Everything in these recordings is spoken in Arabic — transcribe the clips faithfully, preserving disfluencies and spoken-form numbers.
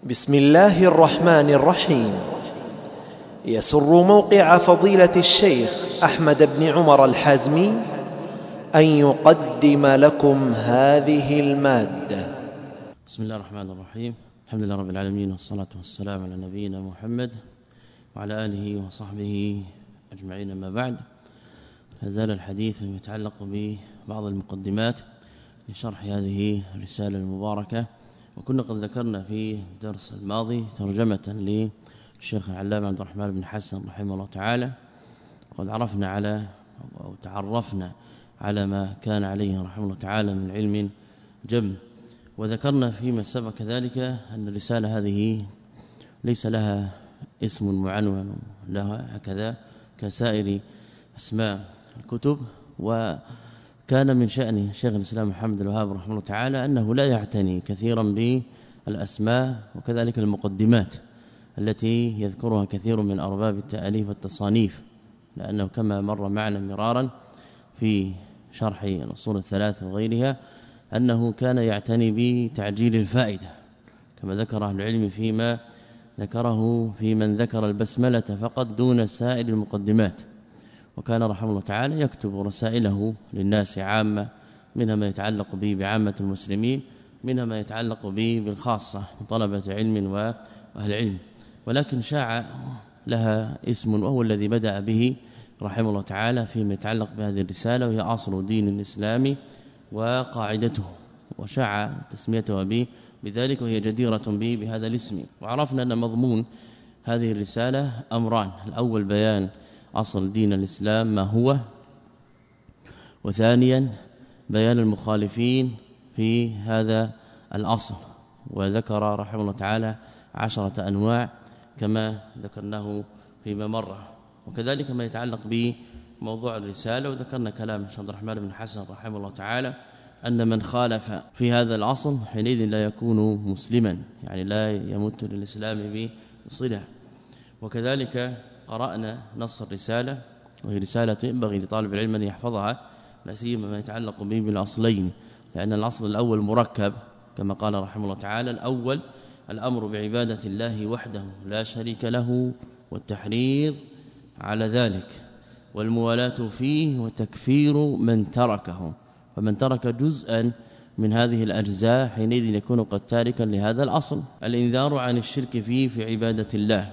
بسم الله الرحمن الرحيم. يسر موقع فضيلة الشيخ أحمد بن عمر الحازمي أن يقدم لكم هذه المادة. بسم الله الرحمن الرحيم. الحمد لله رب العالمين، والصلاة والسلام على نبينا محمد وعلى آله وصحبه أجمعين. أما بعد، فزال الحديث فيما يتعلق ببعض المقدمات لشرح هذه الرسالة المباركة، وكنا قد ذكرنا في الدرس الماضي ترجمة للشيخ العلامة عبد الرحمن بن حسن رحمه الله تعالى، وقد عرفنا على أو تعرفنا على ما كان عليه رحمه الله تعالى من علم جم، وذكرنا فيما سبق كذلك أن الرسالة هذه ليس لها اسم معنون لها هكذا كسائر أسماء الكتب، وكان من شأن شيخ الإسلام محمد الوهاب رحمه الله تعالى أنه لا يعتني كثيرا بالأسماء وكذلك المقدمات التي يذكرها كثير من أرباب التأليف والتصانيف، لأنه كما مر معنا مرارا في شرح الأصول الثلاث وغيرها أنه كان يعتني بتعجيل الفائدة، كما ذكر أهل العلم فيما ذكره في من ذكر البسملة فقط دون سائر المقدمات. وكان رحمه الله تعالى يكتب رسائله للناس عامة، منها ما يتعلق به بعامة المسلمين، منها ما يتعلق به بالخاصة من طلبة علم وأهل علم، ولكن شاع لها اسم وهو الذي بدأ به رحمه الله تعالى فيما يتعلق بهذه الرسالة، وهي أصل دين الإسلام وقاعدته، وشاع تسميتها به بذلك، وهي جديرة به بهذا الاسم. وعرفنا أن مضمون هذه الرسالة أمران: الأول بيان أصل دين الإسلام ما هو، وثانيا بيان المخالفين في هذا الأصل، وذكر رحمه الله تعالى عشرة أنواع كما ذكرناه فيما مر، وكذلك ما يتعلق بموضوع الرسالة. وذكرنا كلام الشيخ عبد الرحمن بن حسن رحمه الله تعالى أن من خالف في هذا الأصل حينئذ لا يكون مسلما، يعني لا يمت للإسلام بصلة. وكذلك قرأنا نص الرسالة، وهي رسالة ينبغي لطالب العلم أن يحفظها، لا سيما ما يتعلق به بالأصلين، لأن الأصل الأول مركب كما قال رحمه الله تعالى: الأول الأمر بعبادة الله وحده لا شريك له، والتحريض على ذلك، والموالاة فيه، وتكفير من تركه، فمن ترك جزءا من هذه الأجزاء حينئذ يكون قد تاركا لهذا الأصل. الإنذار عن الشرك فيه في عبادة الله،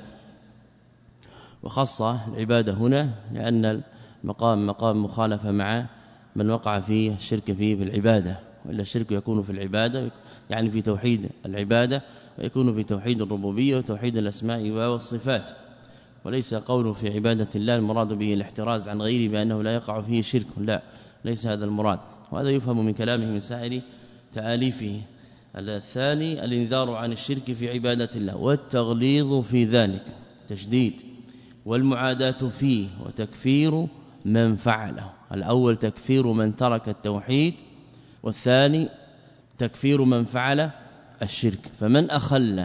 وخاصة العبادة هنا لأن المقام مقام مخالفة مع من وقع فيه الشرك فيه في العبادة، وإلا الشرك يكون في العبادة يعني في توحيد العبادة، ويكون في توحيد الربوبية وتوحيد الأسماء والصفات، وليس قوله في عبادة الله المراد به الاحتراز عن غيره بأنه لا يقع فيه شرك، لا، ليس هذا المراد، وهذا يفهم من كلامه من سائر تآليفه. الثاني الإنذار عن الشرك في عبادة الله، والتغليظ في ذلك تشديد، والمعاداة فيه، وتكفير من فعله. الأول تكفير من ترك التوحيد، والثاني تكفير من فعل الشرك. فمن أخل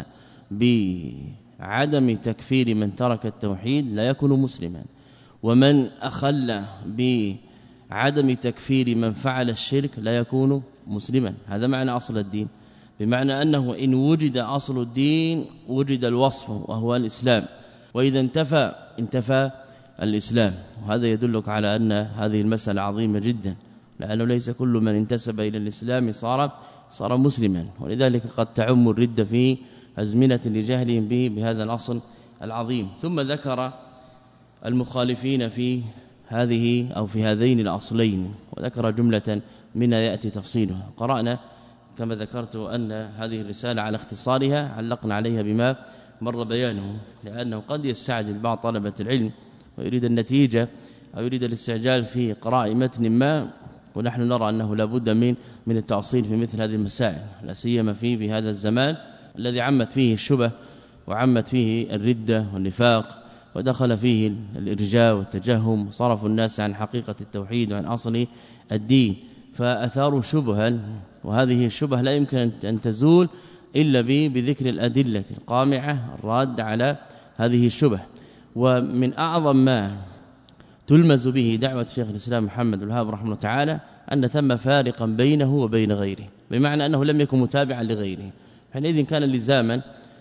بعدم تكفير من ترك التوحيد لا يكون مسلما، ومن أخل بعدم تكفير من فعل الشرك لا يكون مسلما. هذا معنى أصل الدين، بمعنى أنه إن وجد أصل الدين وجد الوصف وهو الإسلام، وإذا انتفى انتفى الإسلام. وهذا يدلك على أن هذه المسألة عظيمة جدا، لأنه ليس كل من انتسب إلى الإسلام صار صار مسلما، ولذلك قد تعم الردة في أزمنة لجهلهم به بهذا الأصل العظيم. ثم ذكر المخالفين في هذه أو في هذين الأصلين، وذكر جملة منها يأتي تفصيلها. قرأنا كما ذكرت أن هذه الرسالة على اختصارها علقنا عليها بما مر بيانه، لأنه قد يستعجل بعض طلبة العلم ويريد النتيجة أو يريد الاستعجال في قراءة متن ما، ونحن نرى أنه لا بد من من التأصيل في مثل هذه المسائل، لا سيما في بهذا الزمان الذي عمت فيه الشبه وعمت فيه الردة والنفاق، ودخل فيه الإرجاء والتجهم، وصرف الناس عن حقيقة التوحيد وعن أصل الدين، فأثاروا شبها، وهذه الشبه لا يمكن أن تزول إلا بذكر الأدلة القامعة الرادة على هذه الشبه. ومن أعظم ما تلمز به دعوة شيخ الإسلام محمد الوهاب رحمه الله تعالى أن ثم فارقا بينه وبين غيره، بمعنى أنه لم يكن متابعا لغيره، حينئذ كان لزاما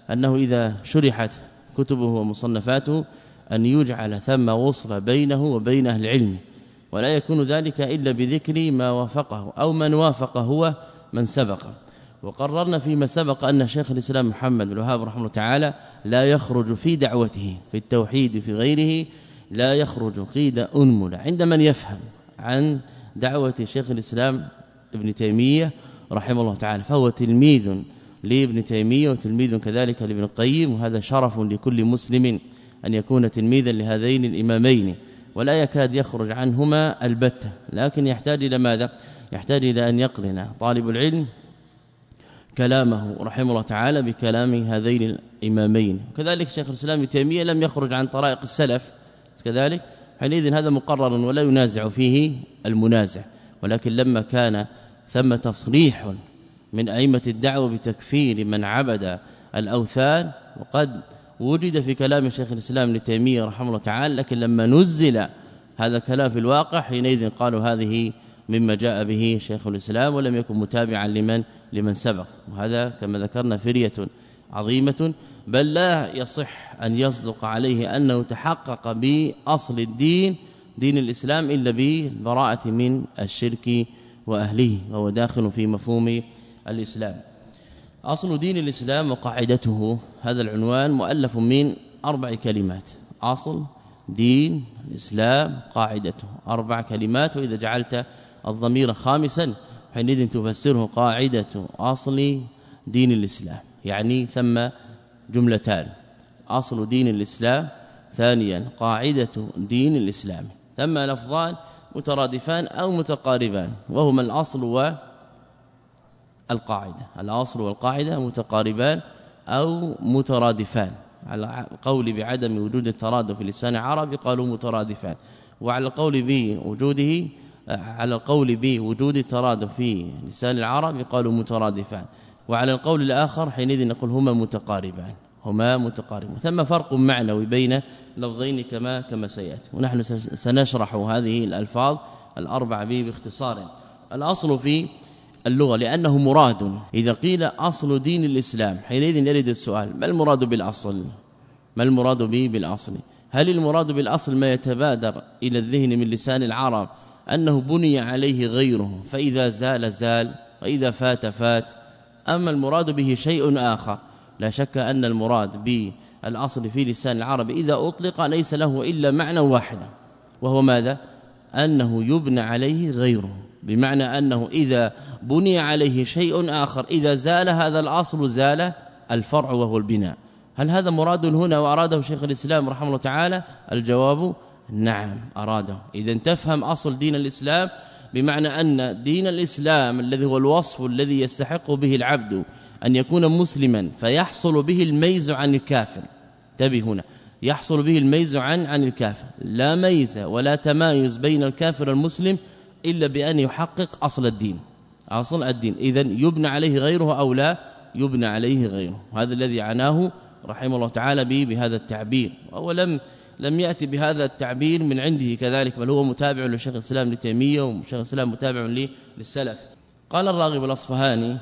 أنه إذا شرحت كتبه ومصنفاته أن يجعل ثم وصل بينه وبين أهل العلم، ولا يكون ذلك إلا بذكر ما وافقه أو من وافق هو من سبق. وقررنا فيما سبق أن شيخ الإسلام محمد بن الوهاب رحمه الله تعالى لا يخرج في دعوته في التوحيد في غيره، لا يخرج قيد أنمل عند من يفهم عن دعوة شيخ الإسلام ابن تيمية رحمه الله تعالى، فهو تلميذ لابن تيمية وتلميذ كذلك لابن القيم، وهذا شرف لكل مسلم أن يكون تلميذا لهذين الإمامين، ولا يكاد يخرج عنهما البتة، لكن يحتاج إلى ماذا؟ يحتاج إلى أن يقرن طالب العلم كلامه رحمه الله تعالى بكلام هذين الإمامين. وكذلك شيخ الإسلام ابن تيمية لم يخرج عن طرائق السلف كذلك، حينئذ هذا مقرر ولا ينازع فيه المنازع. ولكن لما كان ثم تصريح من أئمة الدعوة بتكفير من عبد الأوثان، وقد وجد في كلام شيخ الإسلام ابن تيمية رحمه الله تعالى، لكن لما نزل هذا الكلام في الواقع حينئذ قالوا هذه مما جاء به شيخ الإسلام ولم يكن متابعا لمن لمن سبق. وهذا كما ذكرنا فرية عظيمة، بل لا يصح أن يصدق عليه أنه تحقق بأصل الدين دين الإسلام إلا بالبراءة من الشرك وأهله، وهو داخل في مفهوم الإسلام. أصل دين الإسلام وقاعدته، هذا العنوان مؤلف من أربع كلمات: أصل دين الإسلام قاعدته، أربع كلمات، وإذا جعلت الضمير خامسا حينئذ تفسره قاعدة أصل دين الإسلام، يعني ثم جملتان: أصل دين الإسلام، ثانيا قاعدة دين الإسلام، ثم لفظان مترادفان أو متقاربان، وهما الأصل والقاعدة. الأصل والقاعدة متقاربان أو مترادفان، على قول بعدم وجود الترادف في لسان العرب قالوا مترادفان، وعلى القول بوجوده على القول بوجود الترادف في لسان العرب قالوا مترادفان، وعلى القول الآخر حينئذ نقول هما متقاربان هما متقاربان. ثم فرق معنوي بين لفظين كما كما سياتي، ونحن سنشرح هذه الألفاظ الأربع به باختصار. الأصل في اللغة لأنه مراد، إذا قيل أصل دين الإسلام حينئذ يرد السؤال: ما المراد بالأصل؟ ما المراد به بالأصل؟ هل المراد بالأصل ما يتبادر إلى الذهن من لسان العرب أنه بني عليه غيره فإذا زال زال وإذا فات فات، أما المراد به شيء آخر؟ لا شك أن المراد بالأصل في لسان العرب إذا أطلق ليس له إلا معنى واحدا، وهو ماذا؟ أنه يبنى عليه غيره، بمعنى أنه إذا بني عليه شيء آخر إذا زال هذا الأصل زال الفرع وهو البناء. هل هذا مراد هنا وأراده شيخ الإسلام رحمه الله تعالى؟ الجواب نعم أراده. إذا تفهم أصل دين الإسلام بمعنى أن دين الإسلام الذي هو الوصف الذي يستحق به العبد أن يكون مسلما فيحصل به الميز عن الكافر. انتبه هنا، يحصل به الميز عن عن الكافر، لا ميز ولا تمايز بين الكافر والمسلم إلا بأن يحقق أصل الدين أصل الدين إذن يبنى عليه غيره أو لا يبنى عليه غيره. هذا الذي عناه رحمه الله تعالى به بهذا التعبير، وهو لم لم يأتي بهذا التعبير من عنده كذلك، بل هو متابع لشيخ الإسلام ابن تيمية، وشيخ الإسلام متابع للسلف. قال الراغب الأصفهاني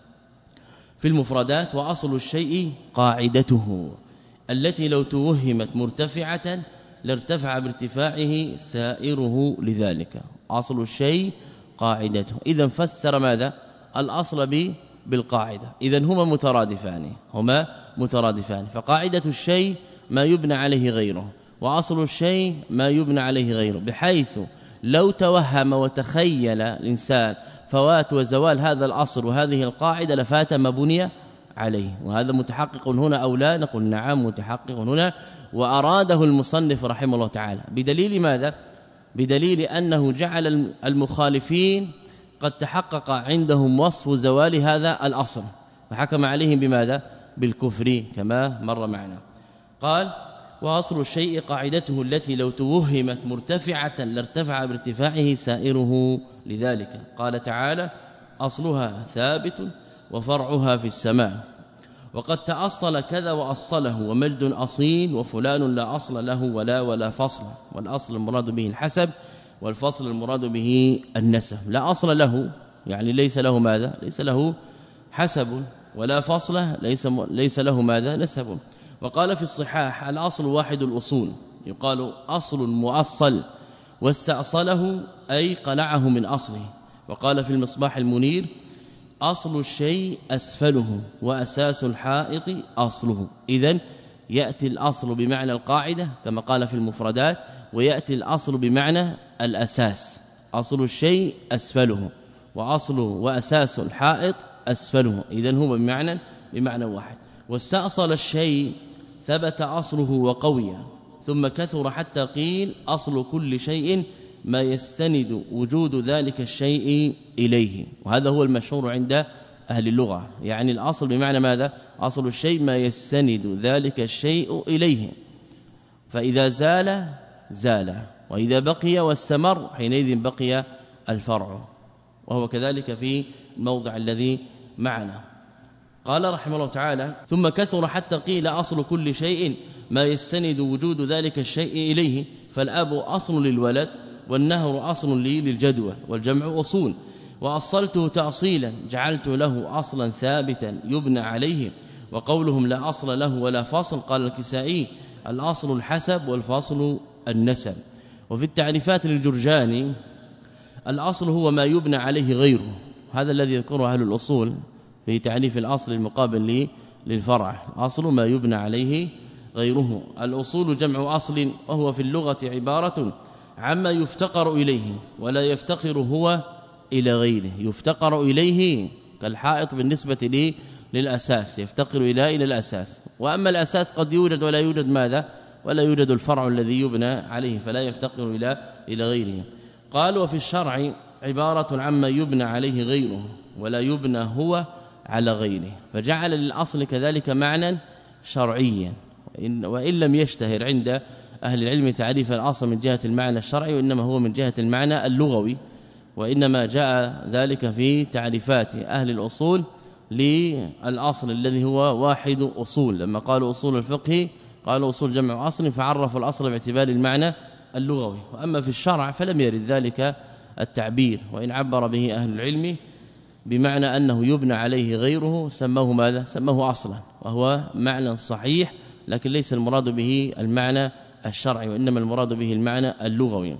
في المفردات: وأصل الشيء قاعدته التي لو توهمت مرتفعة لارتفع بارتفاعه سائره لذلك. أصل الشيء قاعدته، إذا فسر ماذا؟ الأصل به بالقاعدة، إذن هما مترادفان هما مترادفان فقاعدة الشيء ما يبنى عليه غيره، وأصل الشيء ما يبنى عليه غيره، بحيث لو توهم وتخيل الإنسان فوات وزوال هذا الأصل وهذه القاعدة لفات ما بني عليه. وهذا متحقق هنا أو لا؟ نقول نعم متحقق هنا، وأراده المصنف رحمه الله تعالى بدليل ماذا؟ بدليل أنه جعل المخالفين قد تحقق عندهم وصف زوال هذا الأصل فحكم عليهم بماذا؟ بالكفر كما مر معنا. قال: وأصل الشيء قاعدته التي لو توهمت مرتفعة لارتفع بارتفاعه سائره لذلك. قال تعالى: أصلها ثابت وفرعها في السماء، وقد تأصل كذا وأصله، ومجد أصيل وفلان لا أصل له ولا ولا فصل. والأصل المراد به الحسب، والفصل المراد به النسب. لا أصل له يعني ليس له ماذا؟ ليس له حسب ولا فصله ليس ليس له ماذا نسب. وقال في الصحاح الأصل واحد الأصول، يقال أصل مؤصل واستأصله أي قلعه من أصله. وقال في المصباح المنير أصل الشيء أسفله وأساس الحائط أصله. إذن يأتي الأصل بمعنى القاعدة كما قال في المفردات، ويأتي الأصل بمعنى الأساس. أصل الشيء أسفله وأصل وأساس الحائط أسفله، إذن هو بمعنى بمعنى واحد. واستأصل الشيء ثبت أصله وقوي ثم كثر حتى قيل أصل كل شيء ما يستند وجود ذلك الشيء إليه. وهذا هو المشهور عند أهل اللغة، يعني الأصل بمعنى ماذا؟ أصل الشيء ما يستند ذلك الشيء إليه، فإذا زال زال، وإذا بقي واستمر حينئذ بقي الفرع، وهو كذلك في الموضع الذي معنا. قال رحمه الله تعالى ثم كثر حتى قيل أصل كل شيء ما يستند وجود ذلك الشيء إليه، فالأب أصل للولد والنهر أصل لي للجدول والجمع أصول. وأصلته تأصيلا جعلت له أصلا ثابتا يبنى عليه. وقولهم لا أصل له ولا فصل قال الكسائي الأصل الحسب والفصل النسب. وفي التعريفات للجرجاني الأصل هو ما يبنى عليه غيره، هذا الذي يذكره أهل الأصول في تعريف الأصل المقابل للفرع، أصل ما يبنى عليه غيره. الأصول جمع أصل، وهو في اللغة عبارة عما يفتقر إليه ولا يفتقر هو إلى غيره. يفتقر إليه كالحائط بالنسبة لي للأساس، يفتقر إلى إلى الأساس. وأما الأساس قد يوجد ولا يوجد ماذا؟ ولا يوجد الفرع الذي يبنى عليه، فلا يفتقر إلى إلى غيره. قال وفي الشرع عبارة عما يبنى عليه غيره ولا يبنى هو على غيره، فجعل للأصل كذلك معنى شرعيا، وإن لم يشتهر عند أهل العلم تعريف الأصل من جهة المعنى الشرعي، وإنما هو من جهة المعنى اللغوي، وإنما جاء ذلك في تعريفات أهل الأصول للأصل الذي هو واحد أصول. لما قالوا أصول الفقه قالوا أصول جمع أصل، فعرفوا الأصل باعتبار المعنى اللغوي. وأما في الشرع فلم يرد ذلك التعبير، وإن عبر به أهل العلم بمعنى أنه يبنى عليه غيره سموه ماذا؟ سموه أصلا، وهو معنى صحيح، لكن ليس المراد به المعنى الشرعي، وإنما المراد به المعنى اللغوي.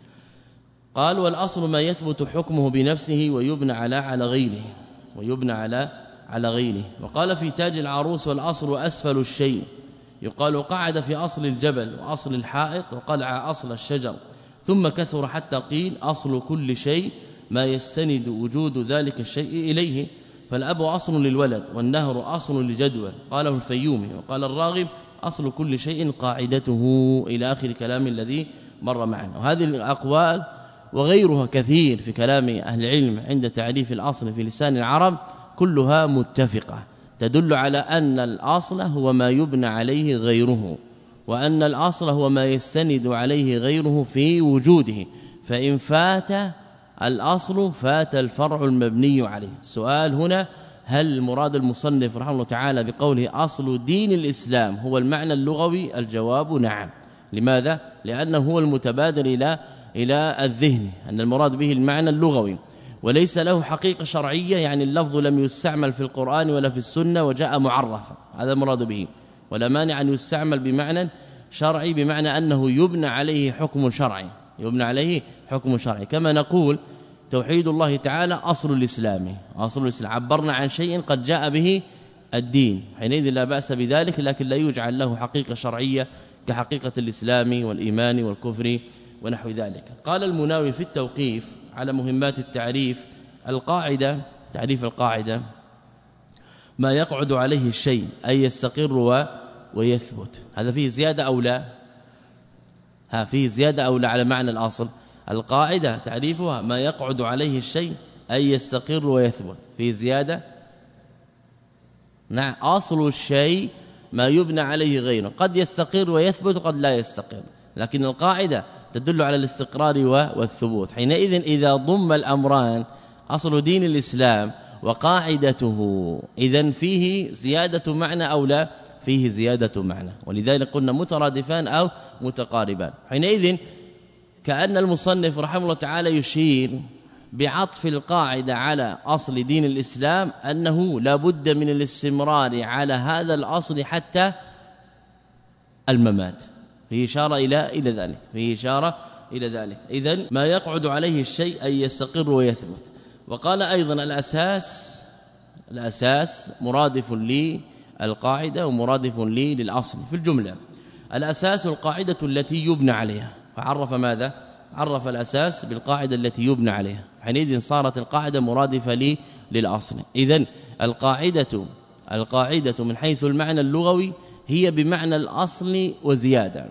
قال والأصل ما يثبت حكمه بنفسه ويبنى على على غيره ويبنى على على غيره. وقال في تاج العروس والأصل أسفل الشيء، يقال قعد في أصل الجبل وأصل الحائط وقلع أصل الشجر، ثم كثر حتى قيل أصل كل شيء ما يستند وجود ذلك الشيء إليه، فالأب أصل للولد والنهر أصل لجدول. قاله الفيومي. وقال الراغب أصل كل شيء قاعدته، إلى آخر كلام الذي مر معنا. وهذه الأقوال وغيرها كثير في كلام أهل العلم عند تعريف الأصل في لسان العرب كلها متفقة تدل على أن الأصل هو ما يبنى عليه غيره، وأن الأصل هو ما يستند عليه غيره في وجوده، فإن فات الأصل فات الفرع المبني عليه. السؤال هنا هل مراد المصنف رحمه الله تعالى بقوله أصل دين الإسلام هو المعنى اللغوي؟ الجواب نعم. لماذا؟ لأنه هو المتبادر إلى إلى الذهن أن المراد به المعنى اللغوي، وليس له حقيقة شرعية، يعني اللفظ لم يستعمل في القرآن ولا في السنة وجاء معرفا، هذا المراد به. ولا مانع أن يستعمل بمعنى شرعي، بمعنى أنه يبنى عليه حكم شرعي، يبنى عليه حكم شرعي. كما نقول توحيد الله تعالى أصل الإسلام، أصل الإسلام عبرنا عن شيء قد جاء به الدين، حينئذ لا بأس بذلك، لكن لا يجعل له حقيقة شرعية كحقيقة الإسلام والإيمان والكفر ونحو ذلك. قال المناوي في التوقيف على مهمات التعريف القاعدة، تعريف القاعدة ما يقعد عليه الشيء أي يستقر ويثبت. هذا فيه زيادة أو لا؟ ها فيه زيادة أو لا على معنى الأصل؟ القاعدة تعريفها ما يقعد عليه الشيء أي يستقر ويثبت، فيه زيادة؟ نعم. أصل الشيء ما يبنى عليه غيره، قد يستقر ويثبت قد لا يستقر، لكن القاعدة تدل على الاستقرار والثبوت. حينئذ إذا ضم الأمران أصل دين الإسلام وقاعدته إذن فيه زيادة معنى أو لا؟ فيه زيادة معنى، ولذلك قلنا مترادفان أو متقاربان. حينئذ كأن المصنف رحمه الله تعالى يشير بعطف القاعدة على أصل دين الإسلام أنه لا بد من الاستمرار على هذا الأصل حتى الممات، فيه إشارة إلى إلى ذلك فيه إشارة إلى ذلك. إذن ما يقعد عليه الشيء أن يستقر ويثبت. وقال أيضا الأساس الأساس مرادف للقاعدة ومرادف لي للأصل في الجملة. الأساس القاعدة التي يبنى عليها، فعرف ماذا؟ عرف الأساس بالقاعدة التي يبنى عليها، حينئذ صارت القاعدة مرادفة لي للأصل. إذن القاعدة القاعدة من حيث المعنى اللغوي هي بمعنى الأصل وزيادة،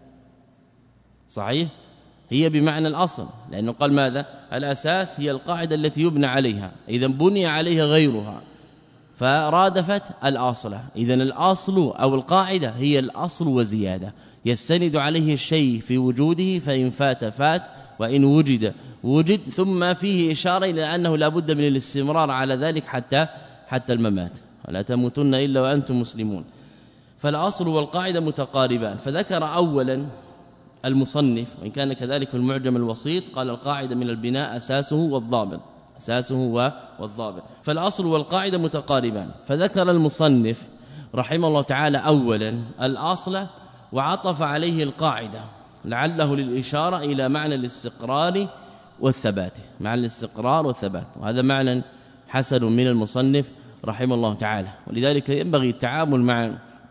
صحيح؟ هي بمعنى الأصل، لأنه قال ماذا؟ الأساس هي القاعدة التي يبنى عليها، إذن بني عليها غيرها فرادفت الأصل. إذن الأصل أو القاعدة هي الأصل وزيادة، يستند عليه الشيء في وجوده، فإن فات فات وإن وجد وجد، ثم فيه إشارة إلى أنه لا بد من الاستمرار على ذلك حتى حتى الممات، ولا تموتن إلا وأنتم مسلمون. فالأصل والقاعدة متقاربان. فذكر أولا المصنف، وإن كان كذلك في المعجم الوسيط، قال القاعدة من البناء أساسه والضابط، أساسه والضابط. فالأصل والقاعدة متقاربان. فذكر المصنف رحمه الله تعالى أولا الأصل وعطف عليه القاعدة لعله للإشارة إلى معنى الاستقرار والثبات، معنى الاستقرار والثبات، وهذا معنى حسن من المصنف رحمه الله تعالى. ولذلك ينبغي التعامل مع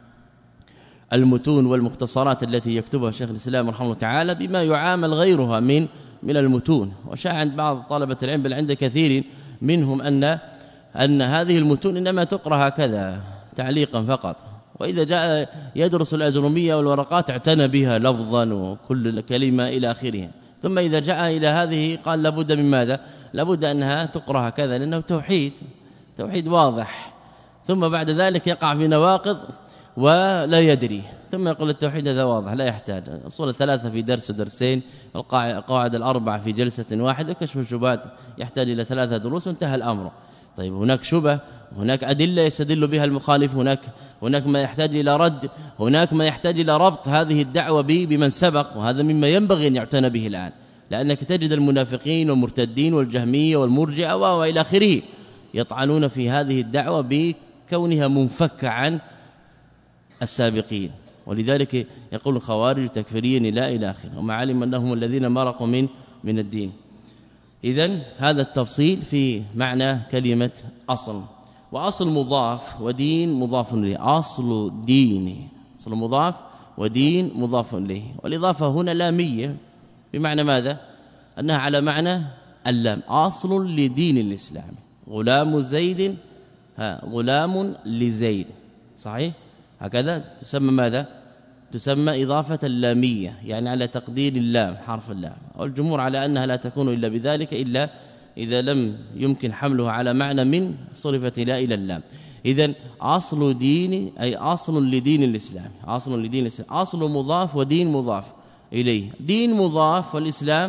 المتون والمختصرات التي يكتبها شيخ الإسلام رحمه الله تعالى بما يعامل غيرها من من المتون. وشاع عند بعض طلبة العلم بل عند كثير منهم أن أن هذه المتون إنما تقرأ هكذا تعليقا فقط، وإذا جاء يدرس الأجرمية والورقات اعتنى بها لفظا وكل كلمة إلى آخره، ثم إذا جاء إلى هذه قال لابد من ماذا؟ لابد أنها تقرأ هكذا لأنه توحيد توحيد واضح، ثم بعد ذلك يقع في نواقض ولا يدري، ثم يقول التوحيد هذا واضح لا يحتاج اصول الثلاثه في درس ودرسين، القواعد الاربع في جلسه واحده، كشف الشبهات يحتاج الى ثلاثه دروس وانتهى الامر. طيب هناك شبهه، هناك ادله يستدل بها المخالف، هناك هناك ما يحتاج الى رد، هناك ما يحتاج الى ربط هذه الدعوه بمن سبق، وهذا مما ينبغي ان يعتنى به الان، لانك تجد المنافقين والمرتدين والجهميه والمرجئه والى اخره يطعنون في هذه الدعوه بكونها منفكه عن السابقين، ولذلك يقول الخوارج تكفيريا لا الى اخره، وما علم انهم الذين مرقوا من من الدين. اذن هذا التفصيل في معنى كلمه اصل. واصل مضاف ودين مضاف اليه، اصل دين، اصل مضاف ودين مضاف اليه، والاضافه هنا لاميه بمعنى ماذا؟ انها على معنى اللام، اصل لدين الاسلام، غلام زيد ها غلام لزيد، صحيح؟ هكذا تسمى ماذا؟ تسمى إضافة اللامية، يعني على تقدير اللام حرف اللام، والجمهور على أنها لا تكون إلا بذلك إلا إذا لم يمكن حملها على معنى من صرفت لا إلى اللام. إذن أصل دين أي أصل لدين الإسلام، أصل لدين الإسلام، أصل مضاف ودين مضاف إليه، دين مضاف والإسلام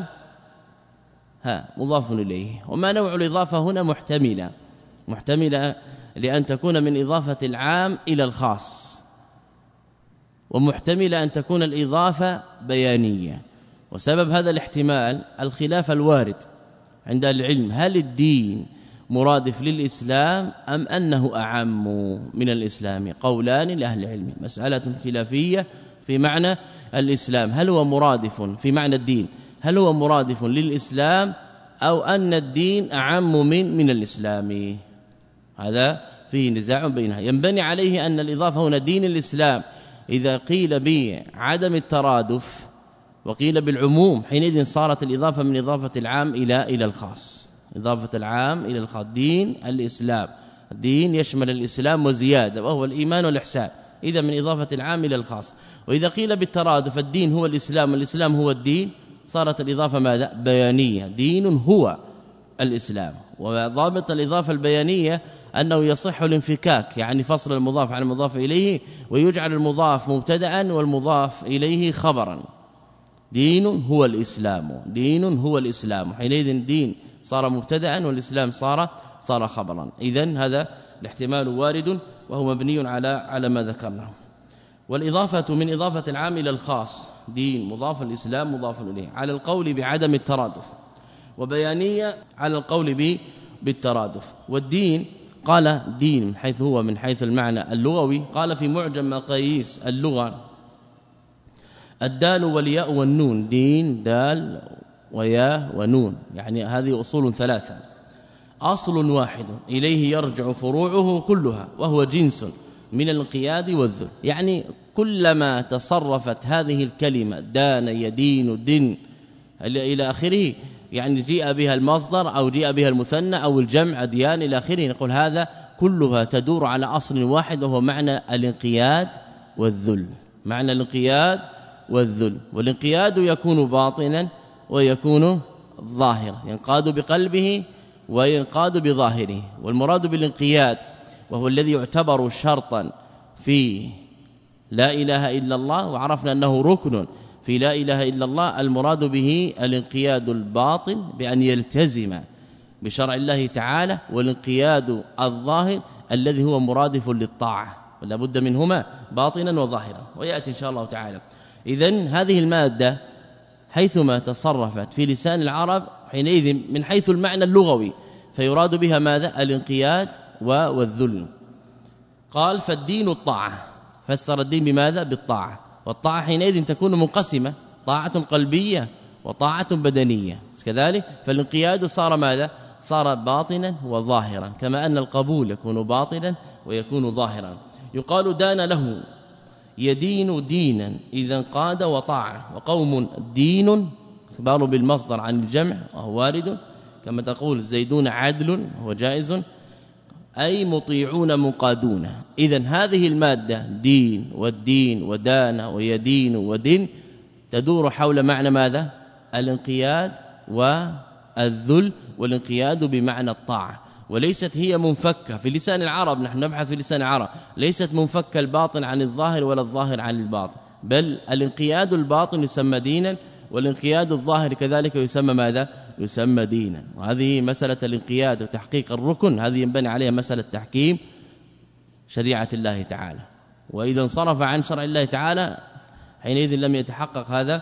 ها مضاف إليه. وما نوع الإضافة هنا؟ محتملة محتملة لأن تكون من إضافة العام إلى الخاص، ومحتملة أن تكون الإضافة بيانية. وسبب هذا الاحتمال الخلاف الوارد عند العلم، هل الدين مرادف للإسلام أم أنه أعم من الإسلام؟ قولان لأهل العلم، مسألة خلافية في معنى الإسلام، هل هو مرادف في معنى الدين، هل هو مرادف للإسلام أو أن الدين أعم من من الإسلام؟ هذا فيه نزاع بينها. ينبني عليه أن الإضافة هنا دين الإسلام إذا قيل بعدم الترادف وقيل بالعموم، حينئذ صارت الإضافة من إضافة العام إلى إلى الخاص، إضافة العام إلى الخاص، دين الإسلام، الدين يشمل الإسلام وزيادة وهو الإيمان والإحسان، إذا من إضافة العام إلى الخاص. وإذا قيل بالترادف الدين هو الإسلام والإسلام هو الدين، صارت الإضافة ماذا؟ بيانية، دين هو الإسلام. وضابط الإضافة البيانية أنه يصح الانفكاك، يعني فصل المضاف عن المضاف إليه، ويجعل المضاف مبتدأ والمضاف إليه خبرا. دين هو الإسلام، دين هو الإسلام، حينئذ دين صار مبتدأ والإسلام صار صار خبرا. إذن هذا الاحتمال وارد وهو مبني على على ما ذكرناه. والإضافة من إضافة العام إلى الخاص، دين مضاف الإسلام مضاف إليه، على القول بعدم الترادف. وبيانية على القول به بالترادف. والدين قال دين من حيث هو من حيث المعنى اللغوي، قال في معجم مقاييس اللغة الدال والياء والنون، دين دال وياء ونون، يعني هذه أصول ثلاثة، أصل واحد إليه يرجع فروعه كلها، وهو جنس من الانقياد والذل. يعني كلما تصرفت هذه الكلمة دان يدين دن إلى آخره، يعني جاء بها المصدر أو جاء بها المثنى أو الجمع ديان إلى آخره، نقول هذا كلها تدور على أصل واحد، وهو معنى الانقياد والذل. معنى الانقياد والذل، والانقياد يكون باطنا ويكون ظاهرا، ينقاد بقلبه وينقاد بظاهره. والمراد بالانقياد وهو الذي يعتبر شرطا في لا إله إلا الله، وعرفنا أنه ركن في لا إله إلا الله، المراد به الانقياد الباطن بأن يلتزم بشرع الله تعالى، والانقياد الظاهر الذي هو مرادف للطاعة، ولا بد منهما باطنا وظاهرا، ويأتي إن شاء الله تعالى. إذن هذه المادة حيثما تصرفت في لسان العرب حينئذ من حيث المعنى اللغوي فيراد بها ماذا؟ الانقياد والذل. قال فالدين الطاعة، فسر الدين بماذا؟ بالطاعة. والطاعة حينئذ تكون منقسمة، طاعة قلبية وطاعة بدنية كذلك. فالانقياد صار ماذا؟ صار باطنا وظاهرا، كما أن القبول يكون باطنا ويكون ظاهرا. يقال دان له يدين دينا إذا انقاد وطاعة، وقوم دين اخبار بالمصدر عن الجمع وهو وارد، كما تقول زيدون عدل وجائز، أي مطيعون منقادون. إذن هذه المادة دين والدين ودان ويدين ودين تدور حول معنى ماذا؟ الانقياد والذل، والانقياد بمعنى الطاعة، وليست هي منفكة في لسان العرب. نحن نبحث في لسان العرب، ليست منفكة الباطن عن الظاهر ولا الظاهر عن الباطن، بل الانقياد الباطن يسمى دينا، والانقياد الظاهر كذلك يسمى ماذا؟ يسمى دينا. وهذه مسألة الانقياد وتحقيق الركن، هذه ينبني عليها مسألة تحكيم شريعة الله تعالى. وإذا انصرف عن شرع الله تعالى حينئذ لم يتحقق هذا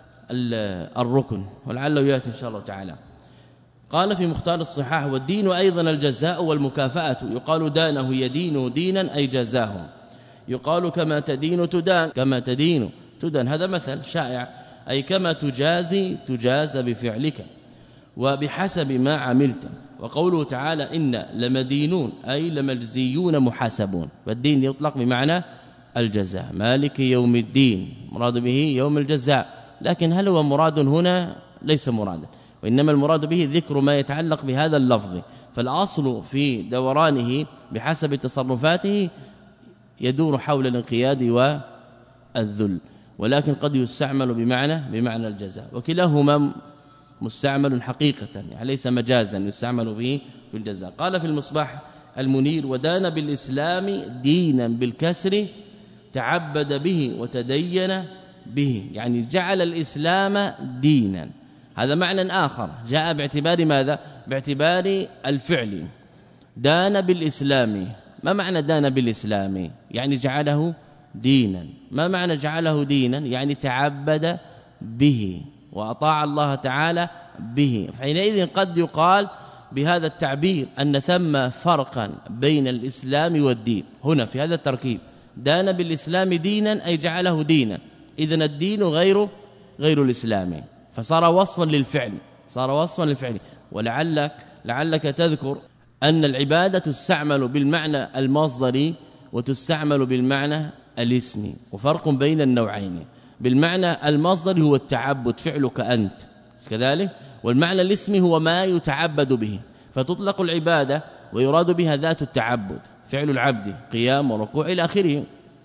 الركن، ولعله يأتي إن شاء الله تعالى. قال في مختار الصحاح والدين أيضا الجزاء والمكافأة، يقال دانه يدين دينا أي جزاه، يقال كما تدين تدان، كما تدين تدان، هذا مثل شائع، أي كما تجازي تجازى بفعلك وبحسب ما عملت. وقوله تعالى إن لمدينون أي لمجزيون محاسبون، والدين يطلق بمعنى الجزاء، مالك يوم الدين مراد به يوم الجزاء، لكن هل هو مراد هنا؟ ليس مرادا، وإنما المراد به ذكر ما يتعلق بهذا اللفظ. فالأصل في دورانه بحسب تصرفاته يدور حول الانقياد والذل، ولكن قد يستعمل بمعنى بمعنى الجزاء، وكلاهما مستعمل حقيقة، يعني ليس مجازا يستعمل به في الجزاء. قال في المصباح المنير ودان بالإسلام دينا بالكسر تعبد به وتدين به، يعني جعل الإسلام دينا. هذا معنى آخر جاء باعتبار ماذا؟ باعتبار الفعل. دان بالإسلام، ما معنى دان بالإسلام؟ يعني جعله دينا. ما معنى جعله دينا؟ يعني تعبد به وأطاع الله تعالى به. فحينئذ قد يقال بهذا التعبير أن ثم فرقا بين الإسلام والدين هنا في هذا التركيب. دان بالإسلام دينا أي جعله دينا، إذن الدين غير غير الإسلام، فصار وصفا للفعل، صار وصفا للفعل. ولعلك لعلك تذكر أن العبادة تستعمل بالمعنى المصدري وتستعمل بالمعنى الاسمي، وفرق بين النوعين. بالمعنى المصدري هو التعبد فعلك أنت كذلك، والمعنى الاسمي هو ما يتعبد به، فتطلق العبادة ويراد بها ذات التعبد فعل العبد قيام وركوع إلى آخره،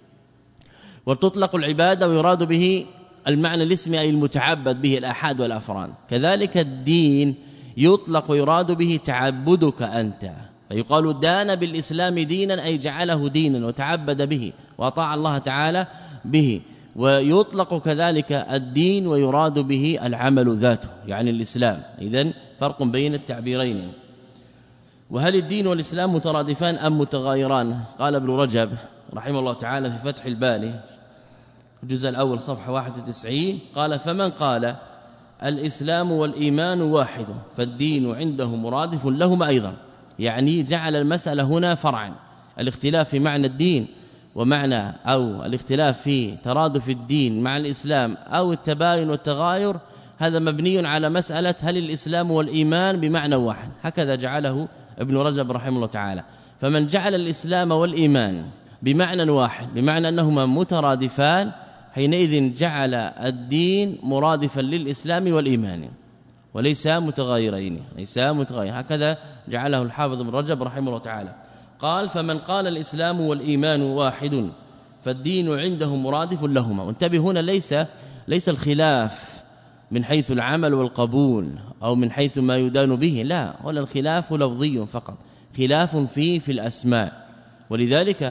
وتطلق العبادة ويراد به المعنى الاسمي أي المتعبد به الآحاد والأفراد. كذلك الدين يطلق ويراد به تعبدك أنت، فيقال دان بالإسلام دينا أي جعله دينا وتعبد به وأطاع الله تعالى به. ويطلق كذلك الدين ويراد به العمل ذاته يعني الإسلام. إذن فرق بين التعبيرين. وهل الدين والإسلام مترادفان أم متغايران؟ قال ابن رجب رحمه الله تعالى في فتح الباري الجزء الأول صفحة واحد وتسعين، قال فمن قال الإسلام والإيمان واحد فالدين عنده مرادف لهما أيضا، يعني جعل المسألة هنا فرعا. الاختلاف في معنى الدين ومعنى أو الاختلاف في ترادف الدين مع الإسلام أو التباين والتغاير هذا مبني على مسألة هل الإسلام والإيمان بمعنى واحد، هكذا جعله ابن رجب رحمه الله تعالى. فمن جعل الإسلام والإيمان بمعنى واحد بمعنى أنهما مترادفان حينئذ جعل الدين مرادفا للإسلام والإيمان وليس متغايرين، ليس متغاير، هكذا جعله الحافظ ابن رجب رحمه الله تعالى. قال فمن قال الإسلام والإيمان واحد فالدين عنده مرادف لهما. وانتبه هنا ليس ليس الخلاف من حيث العمل والقبول أو من حيث ما يدان به، لا، ولا الخلاف لفظي فقط، خلاف فيه في الأسماء. ولذلك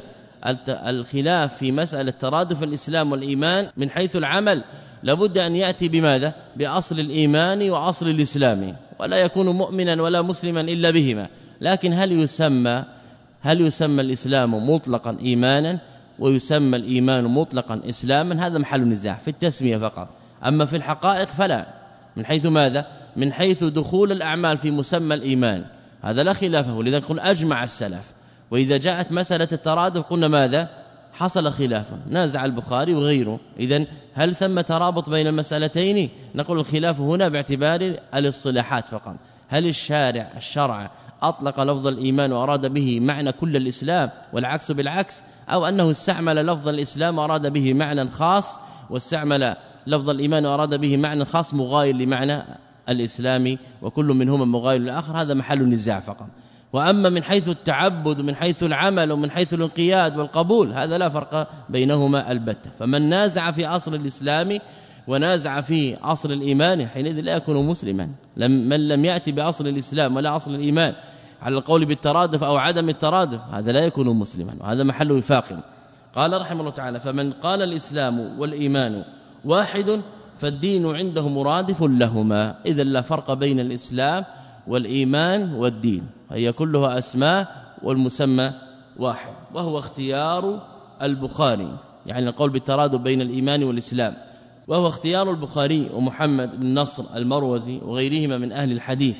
الخلاف في مسألة ترادف الإسلام والإيمان من حيث العمل لابد أن يأتي بماذا؟ بأصل الإيمان وأصل الإسلام، ولا يكون مؤمنا ولا مسلما إلا بهما. لكن هل يسمى هل يسمى الإسلام مطلقا إيمانا ويسمى الإيمان مطلقا إسلاما؟ هذا محل نزاع في التسمية فقط، أما في الحقائق فلا. من حيث ماذا؟ من حيث دخول الأعمال في مسمى الإيمان هذا لا خلافه، لذلك قل أجمع السلف. وإذا جاءت مسألة الترادف قلنا ماذا؟ حصل خلاف، نازع البخاري وغيره. إذن هل ثم ترابط بين المسألتين؟ نقول الخلاف هنا باعتبار الاصطلاحات فقط. هل الشارع الشرع أطلق لفظ الإيمان وأراد به معنى كل الإسلام والعكس بالعكس، أو أنه استعمل لفظ الإسلام وأراد به معنى خاص واستعمل لفظ الإيمان وأراد به معنى خاص مغاير لمعنى الإسلام وكل منهما مغاير للآخر؟ هذا محل النزاع فقط. وأما من حيث التعبد ومن حيث العمل ومن حيث الانقياد والقبول هذا لا فرق بينهما البتة. فمن نازع في أصل الإسلام ونازع في أصل الإيمان حينئذ لا يكون مسلما. من لم يأتي بأصل الإسلام ولا أصل الإيمان على القول بالترادف أو عدم الترادف هذا لا يكون مسلما، وهذا محل وفاق. قال رحمه الله تعالى فمن قال الإسلام والإيمان واحد فالدين عنده مرادف لهما. إذن لا فرق بين الإسلام والإيمان والدين، هي كلها أسماء والمسمى واحد، وهو اختيار البخاري، يعني القول بالترادف بين الإيمان والإسلام، وهو اختيار البخاري ومحمد بن نصر المروزي وغيرهما من أهل الحديث.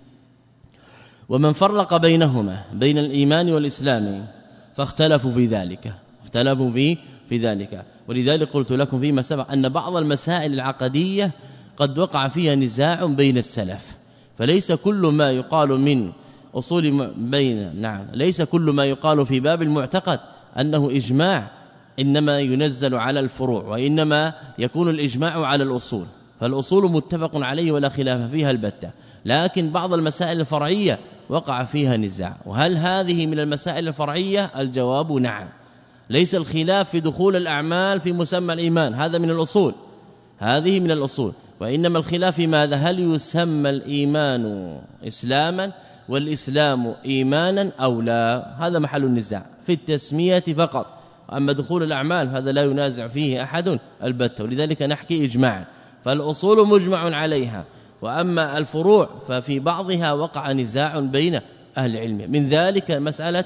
ومن فرق بينهما بين الإيمان والإسلام فاختلفوا في ذلك اختلفوا في في ذلك ولذلك قلت لكم فيما سبق أن بعض المسائل العقدية قد وقع فيها نزاع بين السلف، فليس كل ما يقال من أصول بين نعم ليس كل ما يقال في باب المعتقد أنه إجماع، إنما ينزل على الفروع، وإنما يكون الإجماع على الأصول، فالأصول متفق عليه ولا خلاف فيها البتة. لكن بعض المسائل الفرعية وقع فيها نزاع، وهل هذه من المسائل الفرعية؟ الجواب نعم. ليس الخلاف في دخول الأعمال في مسمى الإيمان، هذا من الأصول، هذه من الأصول، وإنما الخلاف في ماذا؟ هل يسمى الإيمان إسلاما والإسلام إيمانا أو لا؟ هذا محل النزاع في التسمية فقط. أما دخول الأعمال هذا لا ينازع فيه أحد البتة، ولذلك نحكي إجماعا، فالأصول مجمع عليها، وأما الفروع ففي بعضها وقع نزاع بين أهل العلم، من ذلك مسألة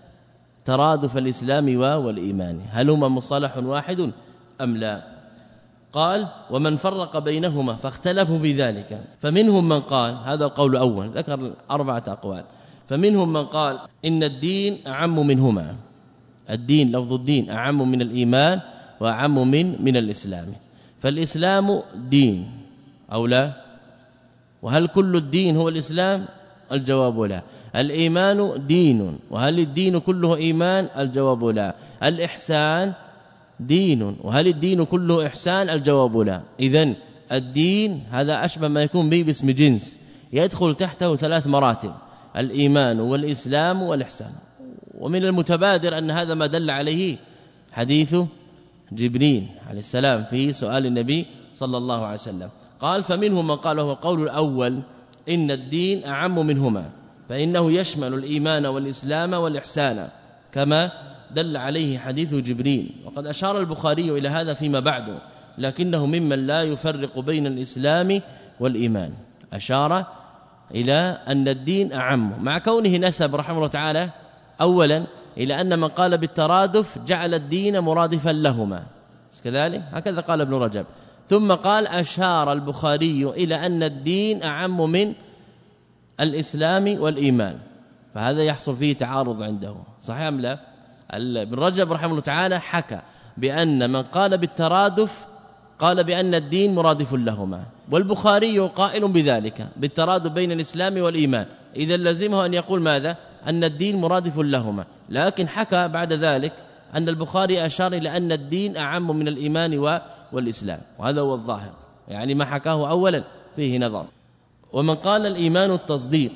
ترادف الإسلام والإيمان، هل هما مصطلح واحد أم لا؟ قال ومن فرق بينهما فاختلفوا في ذلك فمنهم من قال، هذا القول الأول، ذكر أربعة أقوال، فمنهم من قال إن الدين أعم منهما، الدين لفظ الدين أعم من الإيمان وأعم من من الإسلام، فالإسلام دين أو لا؟ وهل كل الدين هو الإسلام؟ الجواب لا. الإيمان دين، وهل الدين كله إيمان؟ الجواب لا. الإحسان دين، وهل الدين كله إحسان؟ الجواب لا. إذن الدين هذا أشبه ما يكون به باسم جنس، يدخل تحته ثلاث مراتب: الإيمان والإسلام والإحسان. ومن المتبادر أن هذا ما دل عليه حديث جبريل عليه السلام في سؤال النبي صلى الله عليه وسلم. قال فمنهم من قال هو القول الأول إن الدين أعم منهما، فإنه يشمل الإيمان والإسلام والإحسان كما دل عليه حديث جبريل. وقد أشار البخاري إلى هذا فيما بعده، لكنه ممن لا يفرق بين الإسلام والإيمان، أشار إلى أن الدين أعم، مع كونه نسب رحمه الله تعالى أولا إلى أن من قال بالترادف جعل الدين مرادفا لهما كذلك، هكذا قال ابن رجب، ثم قال أشار البخاري إلى أن الدين أعم من الإسلام والإيمان، فهذا يحصل فيه تعارض عنده، صحيح أم لا؟ ابن رجب رحمه الله تعالى حكى بأن من قال بالترادف قال بأن الدين مرادف لهما، والبخاري قائل بذلك بالترادف بين الإسلام والإيمان، إذا لزمه أن يقول ماذا؟ أن الدين مرادف لهما، لكن حكى بعد ذلك أن البخاري أشار إلى أن الدين أعم من الإيمان والإسلام، وهذا هو الظاهر، يعني ما حكاه أولا فيه نظر. ومن قال الإيمان التصديق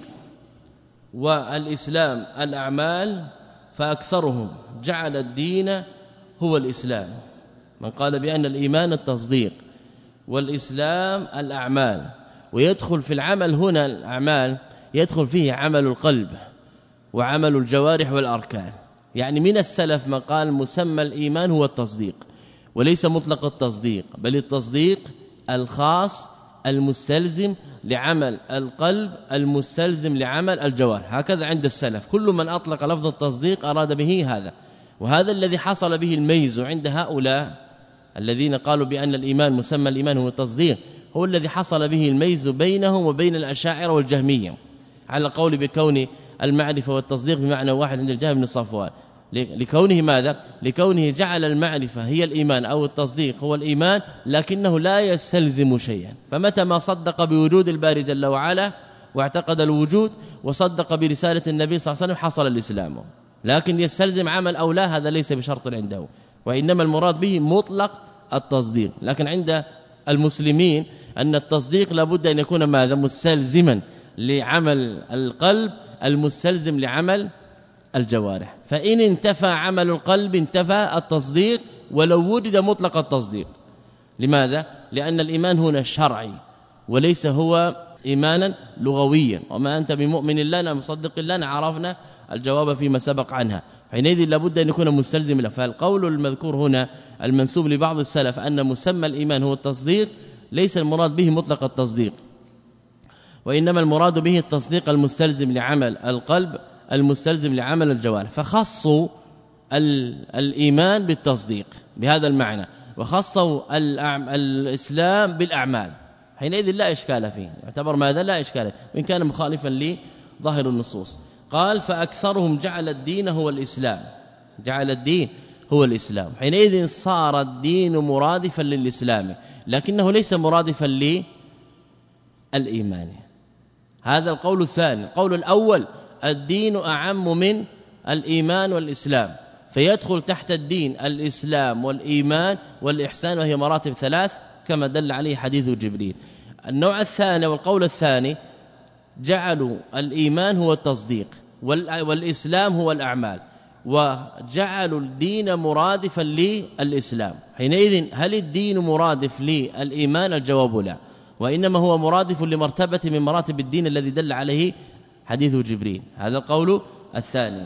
والإسلام الأعمال فأكثرهم جعل الدين هو الإسلام. من قال بأن الإيمان التصديق والإسلام الأعمال، ويدخل في العمل هنا الأعمال يدخل فيه عمل القلب وعمل الجوارح والأركان، يعني من السلف من قال مسمى الإيمان هو التصديق وليس مطلق التصديق، بل التصديق الخاص المستلزم لعمل القلب المستلزم لعمل الجوارح، هكذا عند السلف كل من أطلق لفظ التصديق أراد به هذا، وهذا الذي حصل به الميز عند هؤلاء الذين قالوا بأن الإيمان مسمى الإيمان هو التصديق، هو الذي حصل به الميز بينهم وبين الأشاعرة والجهمية، على قول بكون المعرفة والتصديق بمعنى واحد عند الجهم بن صفوان، لكونه ماذا؟ لكونه جعل المعرفة هي الإيمان أو التصديق هو الإيمان، لكنه لا يستلزم شيئا، فمتى ما صدق بوجود الباري جل وعلا واعتقد الوجود وصدق برسالة النبي صلى الله عليه وسلم حصل الإسلام، لكن يستلزم عمل أو لا هذا ليس بشرط عنده، وإنما المراد به مطلق التصديق. لكن عند المسلمين أن التصديق لابد أن يكون ماذا؟ مستلزما لعمل القلب المستلزم لعمل الجوارح، فإن انتفى عمل القلب انتفى التصديق ولو وجد مطلق التصديق. لماذا؟ لأن الإيمان هنا شرعي وليس هو إيمانا لغويا، وما أنت بمؤمن لنا مصدق لنا عرفنا الجواب فيما سبق عنها، حينئذ لابد أن يكون مستلزم له. فالقول المذكور هنا المنسوب لبعض السلف أن مسمى الإيمان هو التصديق ليس المراد به مطلق التصديق، وإنما المراد به التصديق المستلزم لعمل القلب المستلزم لعمل الجوارح، فخصوا الإيمان بالتصديق بهذا المعنى، وخصوا الإسلام بالأعمال، حينئذ لا إشكال فيه، يعتبر ماذا؟ لا إشكال وإن كان مخالفا لظاهر النصوص. قال فأكثرهم جعل الدين هو الإسلام، جعل الدين هو الإسلام، حينئذ صار الدين مرادفا للإسلام لكنه ليس مرادفا للإيمان. هذا القول الثاني. القول الأول الدين أعم من الإيمان والإسلام، فيدخل تحت الدين الإسلام والإيمان والإحسان، وهي مراتب ثلاث كما دل عليه حديث جبريل. النوع الثاني والقول الثاني جعلوا الإيمان هو التصديق والإسلام هو الأعمال، وجعلوا الدين مرادفا للإسلام، حينئذ هل الدين مرادف للإيمان؟ الجواب لا، وإنما هو مرادف لمرتبة من مراتب الدين الذي دل عليه حديث جبريل. هذا القول الثاني.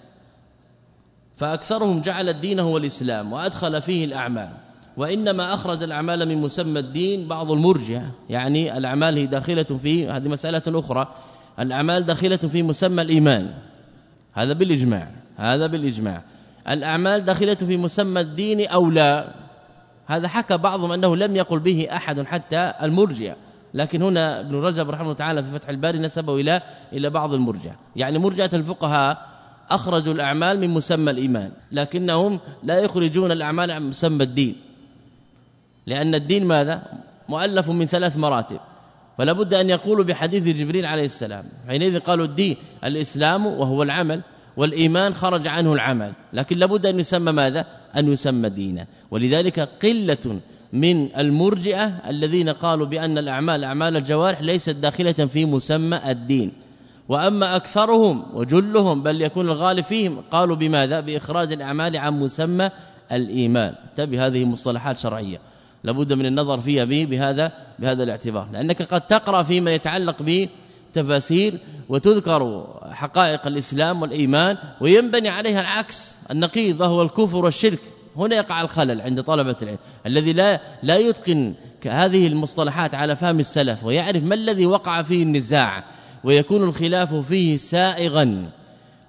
فأكثرهم جعل الدين هو الإسلام وأدخل فيه الأعمال، وإنما أخرج الأعمال من مسمى الدين بعض المرجئة، يعني الأعمال هي داخلة في هذه مسألة أخرى، الأعمال داخلة في مسمى الإيمان، هذا بالإجماع، هذا بالإجماع. الأعمال داخلة في مسمى الدين أو لا، هذا حكى بعضهم أنه لم يقل به أحد حتى المرجئة، لكن هنا ابن رجب رحمه الله تعالى في فتح الباري نسبه إلى إلى بعض المرجئة، يعني مرجئة الفقهاء أخرجوا الأعمال من مسمى الإيمان، لكنهم لا يخرجون الأعمال عن مسمى الدين، لأن الدين ماذا؟ مؤلف من ثلاث مراتب، فلا بد أن يقولوا بحديث جبريل عليه السلام، حينئذ قالوا الدين الإسلام وهو العمل، والإيمان خرج عنه العمل، لكن لابد أن يسمى ماذا؟ أن يسمى دينا. ولذلك قلة من المرجئة الذين قالوا بأن الأعمال أعمال الجوارح ليست داخلة في مسمى الدين، وأما أكثرهم وجلهم بل يكون الغالب فيهم قالوا بماذا؟ بإخراج الأعمال عن مسمى الإيمان. تبي هذه مصطلحات شرعية لابد من النظر فيها به بهذا بهذا الاعتبار، لأنك قد تقرأ فيما يتعلق بتفاسير وتذكر حقائق الإسلام والإيمان وينبني عليها العكس النقيض وهو الكفر والشرك، هنا يقع الخلل عند طلبة العلم الذي لا لا يتقن هذه المصطلحات على فهم السلف ويعرف ما الذي وقع فيه النزاع ويكون الخلاف فيه سائغا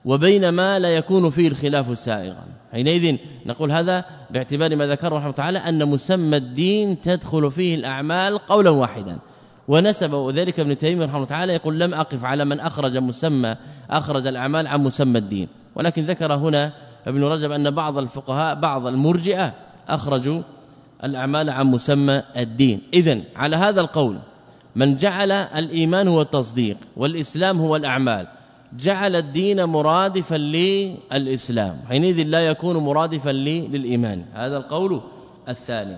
وبين ما لا يكون فيه الخلاف سائغا. حينئذ نقول هذا باعتبار ما ذكره رحمه تعالى أن مسمى الدين تدخل فيه الأعمال قولا واحدا، ونسب ذلك ابن تيمية رحمه تعالى يقول لم أقف على من أخرج مسمى أخرج الأعمال عن مسمى الدين، ولكن ذكر هنا ابن رجب أن بعض الفقهاء بعض المرجئة أخرجوا الأعمال عن مسمى الدين. إذن على هذا القول من جعل الإيمان هو التصديق والإسلام هو الأعمال جعل الدين مرادفا للإسلام، حينئذ لا يكون مرادفا للإيمان. هذا القول الثاني.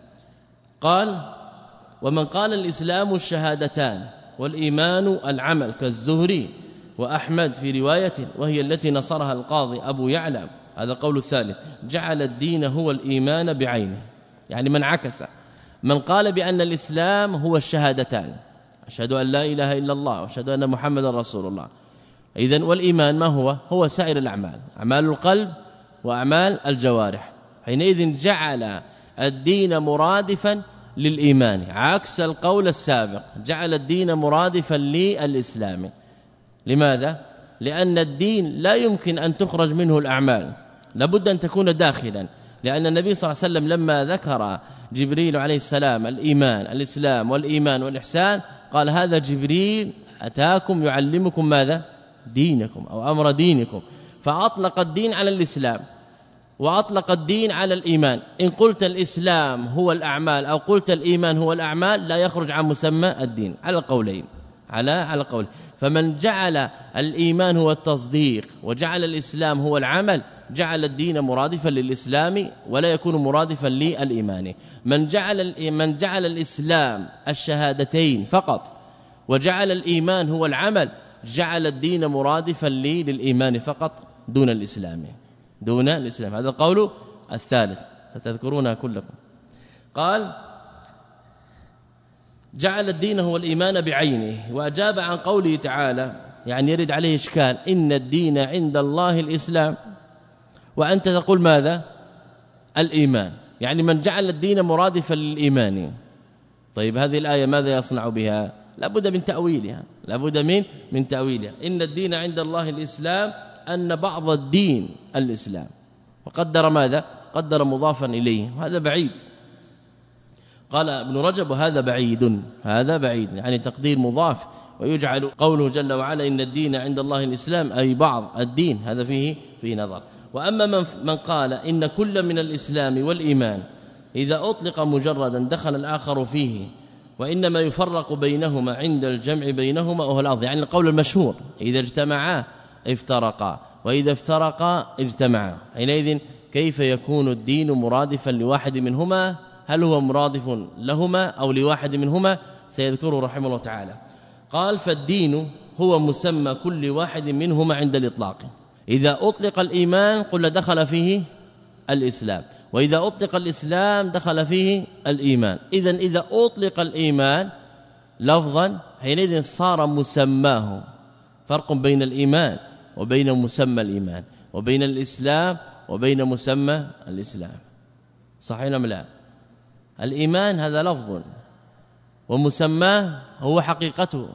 قال ومن قال الإسلام الشهادتان والإيمان العمل كالزهري وأحمد في رواية وهي التي نصرها القاضي أبو يعلى، هذا قول الثالث، جعل الدين هو الإيمان بعينه، يعني من عكس من قال بأن الإسلام هو الشهادتان أشهد أن لا إله إلا الله وأشهد أن محمد رسول الله، إذن والإيمان ما هو؟ هو سائر الأعمال، أعمال القلب وأعمال الجوارح، حينئذ جعل الدين مرادفا للإيمان عكس القول السابق جعل الدين مرادفا للإسلام. لماذا؟ لأن الدين لا يمكن أن تخرج منه الأعمال، لابد أن تكون داخلا، لأن النبي صلى الله عليه وسلم لما ذكر جبريل عليه السلام الإيمان الإسلام والإيمان والإحسان قال هذا جبريل أتاكم يعلمكم ماذا؟ دينكم أو أمر دينكم، فأطلق الدين على الإسلام وأطلق الدين على الإيمان. إن قلت الإسلام هو الأعمال أو قلت الإيمان هو الأعمال لا يخرج عن مسمى الدين، على قولين على على قول. فمن جعل الإيمان هو التصديق وجعل الإسلام هو العمل جعل الدين مرادفا للإسلام ولا يكون مرادفا للإيمان. من جعل من جعل الإسلام الشهادتين فقط وجعل الإيمان هو العمل جعل الدين مرادفا للإيمان فقط دون الإسلام دون الإسلام. هذا القول الثالث ستذكرونها كلكم. قال جعل الدين هو الإيمان بعينه، وأجاب عن قوله تعالى يعني يرد عليه إشكال إن الدين عند الله الإسلام وأنت تقول ماذا؟ الإيمان، يعني من جعل الدين مرادفا للإيمان. طيب هذه الآية ماذا يصنع بها؟ لابد من تأويلها لابد من من تأويلها. إن الدين عند الله الإسلام أن بعض الدين الإسلام، وقدر ماذا؟ قدر مضافا إليه، وهذا بعيد. قال ابن رجب وهذا بعيد هذا بعيد يعني تقدير مضاف، ويجعل قوله جل وعلا إن الدين عند الله الإسلام أي بعض الدين، هذا فيه فيه نظر. وأما من من قال إن كل من الإسلام والإيمان إذا أطلق مجردا دخل الآخر فيه وإنما يفرق بينهما عند الجمع بينهما وهو الأرض، يعني القول المشهور إذا اجتمعا افترقا وإذا افترقا اجتمعا، حينئذ كيف يكون الدين مرادفا لواحد منهما؟ هل هو مرادف لهما أو لواحد منهما؟ سيذكره رحمه الله تعالى. قال فالدين هو مسمى كل واحد منهما عند الإطلاق. إذا أطلق الإيمان قلنا دخل فيه الإسلام، وإذا أطلق الإسلام دخل فيه الإيمان. إذن إذا أطلق الإيمان لفظا حينئذ صار مسماه، فرق بين الإيمان وبين مسمى الإيمان وبين الإسلام وبين مسمى الإسلام، صحيح أم لا؟ الإيمان هذا لفظ ومسماه هو حقيقته،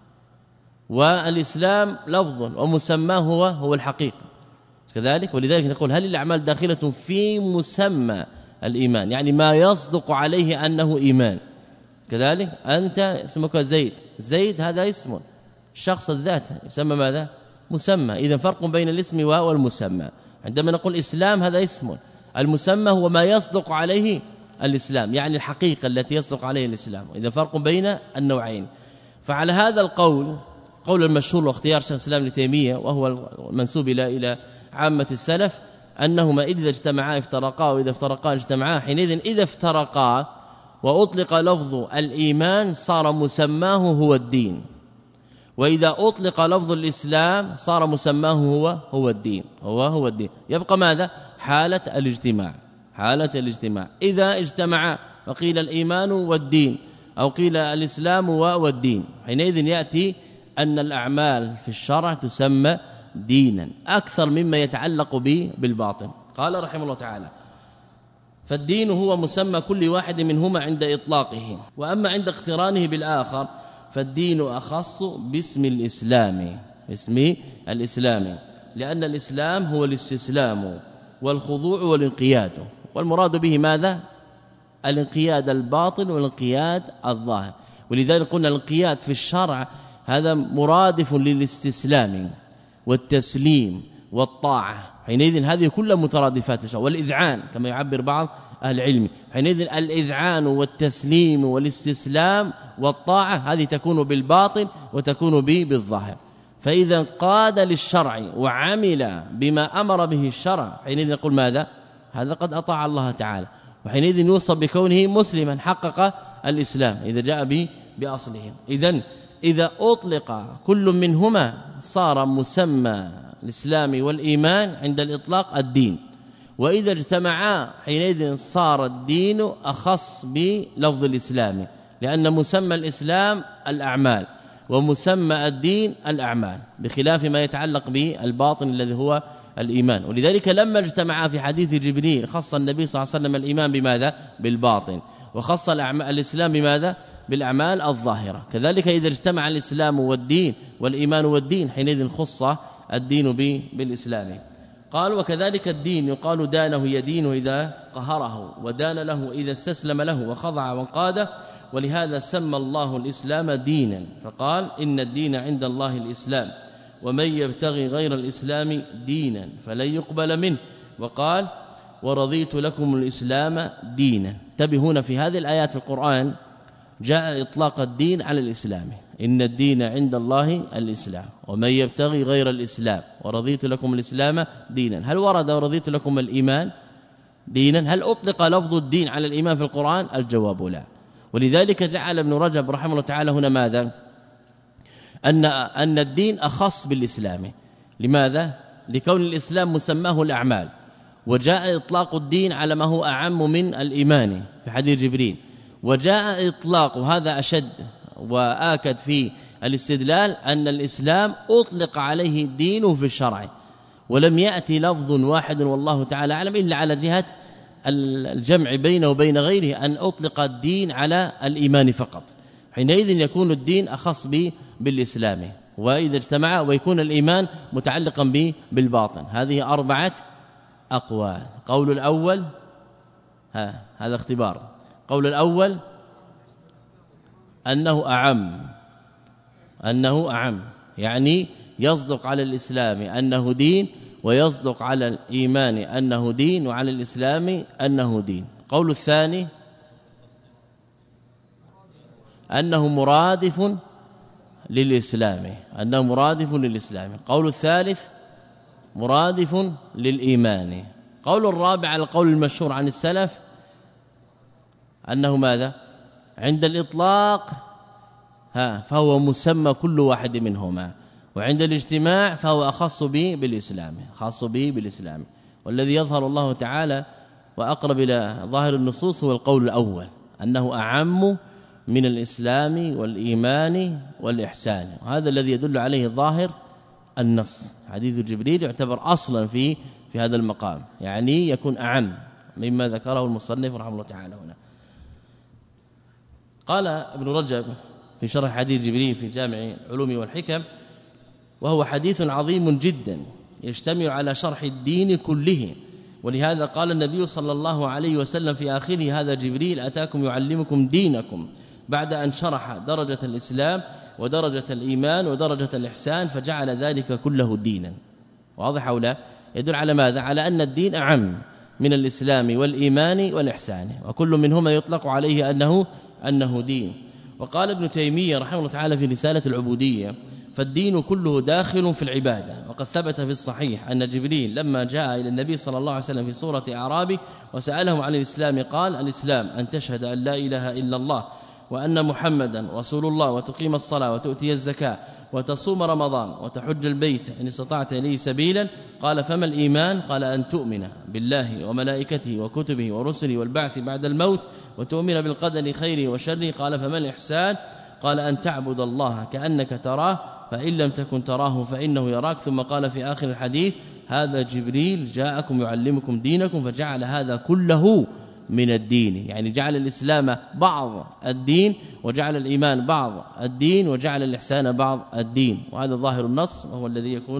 والإسلام لفظ ومسماه هو هو الحقيقة كذلك. ولذلك نقول هل الأعمال داخلة في مسمى الإيمان، يعني ما يصدق عليه أنه إيمان. كذلك أنت اسمك زيد، زيد هذا اسم، الشخص الذات يسمى ماذا؟ مسمى. إذا فرق بين الاسم والمسمى. عندما نقول إسلام هذا اسم، المسمى هو ما يصدق عليه الإسلام، يعني الحقيقة التي يصدق عليه الإسلام. إذا فرق بين النوعين. فعلى هذا القول قول المشهور واختيار شيخ الإسلام ابن تيمية وهو المنسوب إلى إلى عامة السلف أنهما إذا اجتمعا افترقا وإذا افترقا اجتمعا، حينئذ إذا افترقا وأطلق لفظ الإيمان صار مسماه هو الدين، وإذا أطلق لفظ الإسلام صار مسماه هو هو الدين هو هو الدين. يبقى ماذا؟ حالة الاجتماع حالة الاجتماع. إذا اجتمع وقيل الإيمان والدين أو قيل الإسلام والدين، حينئذ يأتي أن الأعمال في الشرع تسمى دينا أكثر مما يتعلق به بالباطن. قال رحمه الله تعالى فالدين هو مسمى كل واحد منهما عند إطلاقه، وأما عند اقترانه بالآخر فالدين أخص باسم الإسلام باسم الإسلام. لأن الإسلام هو الاستسلام والخضوع والانقياد، والمراد به ماذا؟ الانقياد الباطن والانقياد الظاهر. ولذلك قلنا الانقياد في الشرع هذا مرادف للاستسلام والتسليم والطاعة، حينئذ هذه كلها مترادفات الشرع. والإذعان كما يعبر بعض أهل العلم، حينئذ الإذعان والتسليم والاستسلام والطاعة هذه تكون بالباطن وتكون بالظاهر. فإذا قاد للشرع وعمل بما أمر به الشرع حينئذ نقول ماذا؟ هذا قد أطاع الله تعالى، وحينئذ يوصف بكونه مسلما حقق الإسلام إذا جاء به بأصله. إذن إذا أطلق كل منهما صار مسمى الإسلام والإيمان عند الإطلاق الدين، وإذا اجتمعا حينئذ صار الدين أخص بلفظ الإسلام، لأن مسمى الإسلام الأعمال ومسمى الدين الأعمال، بخلاف ما يتعلق بالباطن الذي هو الإيمان. ولذلك لما اجتمعا في حديث جبريل خص النبي صلى الله عليه وسلم الإيمان بماذا؟ بالباطن، وخص الإسلام بماذا؟ بالأعمال الظاهرة. كذلك إذا اجتمع الإسلام والدين والإيمان والدين حينئذ خص الدين بالإسلام. قال وكذلك الدين يقال دانه يدينه إذا قهره، ودان له إذا استسلم له وخضع وانقاد، ولهذا سمى الله الإسلام دينا، فقال إن الدين عند الله الإسلام ومن يبتغي غير الإسلام دينا فلن يقبل منه، وقال ورضيت لكم الإسلام دينا. انتبهون في هذه الآيات في القرآن جاء إطلاق الدين على الإسلام، إن الدين عند الله الإسلام ومن يبتغي غير الإسلام ورضيت لكم الإسلام دينا. هل ورد ورضيت لكم الإيمان دينا؟ هل أطلق لفظ الدين على الإيمان في القرآن؟ الجواب لا. ولذلك جعل ابن رجب رحمه الله تعالى هنا ماذا؟ أن أن الدين أخص بالإسلام. لماذا؟ لكون الإسلام مسماه الأعمال، وجاء إطلاق الدين على ما هو أعم من الإيمان في حديث جبريل، وجاء إطلاق هذا أشد وآكد في الاستدلال أن الإسلام أطلق عليه الدين في الشرع، ولم يأتي لفظ واحد والله تعالى أعلم إلا على جهة الجمع بينه وبين غيره أن أطلق الدين على الإيمان فقط، حينئذ يكون الدين أخص به بالإسلام، وإذا اجتمع ويكون الإيمان متعلقا به بالباطن. هذه أربعة أقوال. قول الأول ها هذا اختبار. قول الأول أنه أعم، أنه أعم يعني يصدق على الإسلام أنه دين، ويصدق على الإيمان أنه دين، وعلى الإسلام أنه دين. قول الثاني أنه مرادف للإسلام، أنه مرادف للإسلام. قول الثالث مرادف للإيمان. قول الرابع على القول المشهور عن السلف أنه ماذا؟ عند الإطلاق ها فهو مسمى كل واحد منهما، وعند الاجتماع فهو أخص به بالإسلام، خاص به بالإسلام. والذي يظهر الله تعالى وأقرب إلى ظاهر النصوص هو القول الأول أنه أعم من الإسلام والإيمان والإحسان، وهذا الذي يدل عليه ظاهر النص. حديث جبريل يعتبر أصلا في في هذا المقام، يعني يكون أعم مما ذكره المصنف رحمه الله تعالى هنا. قال ابن رجب في شرح حديث جبريل في جامع العلوم والحكم، وهو حديث عظيم جدا يجتمع على شرح الدين كله، ولهذا قال النبي صلى الله عليه وسلم في آخره هذا جبريل أتاكم يعلمكم دينكم، بعد أن شرح درجة الإسلام ودرجة الإيمان ودرجة الإحسان فجعل ذلك كله دينا. واضح أو لا؟ يدل على ماذا؟ على أن الدين أعم من الإسلام والإيمان والإحسان، وكل منهما يطلق عليه أنه أنه دين. وقال ابن تيمية رحمه الله تعالى في رسالة العبودية فالدين كله داخل في العبادة. وقد ثبت في الصحيح أن جبريل لما جاء إلى النبي صلى الله عليه وسلم في سورة أعرابي وسأله عن الإسلام قال الإسلام أن تشهد أن لا إله إلا الله وأن محمدا رسول الله وتقيم الصلاة وتؤتي الزكاة وتصوم رمضان وتحج البيت إن استطعت إليه سبيلا. قال فما الإيمان؟ قال أن تؤمن بالله وملائكته وكتبه ورسله والبعث بعد الموت وتؤمن بالقدر خيره وشره. قال فما الإحسان؟ قال أن تعبد الله كأنك تراه فإن لم تكن تراه فإنه يراك. ثم قال في آخر الحديث هذا جبريل جاءكم يعلمكم دينكم، فجعل هذا كله من الدين، يعني جعل الإسلام بعض الدين وجعل الإيمان بعض الدين وجعل الإحسان بعض الدين، وهذا ظاهر النص وهو الذي يكون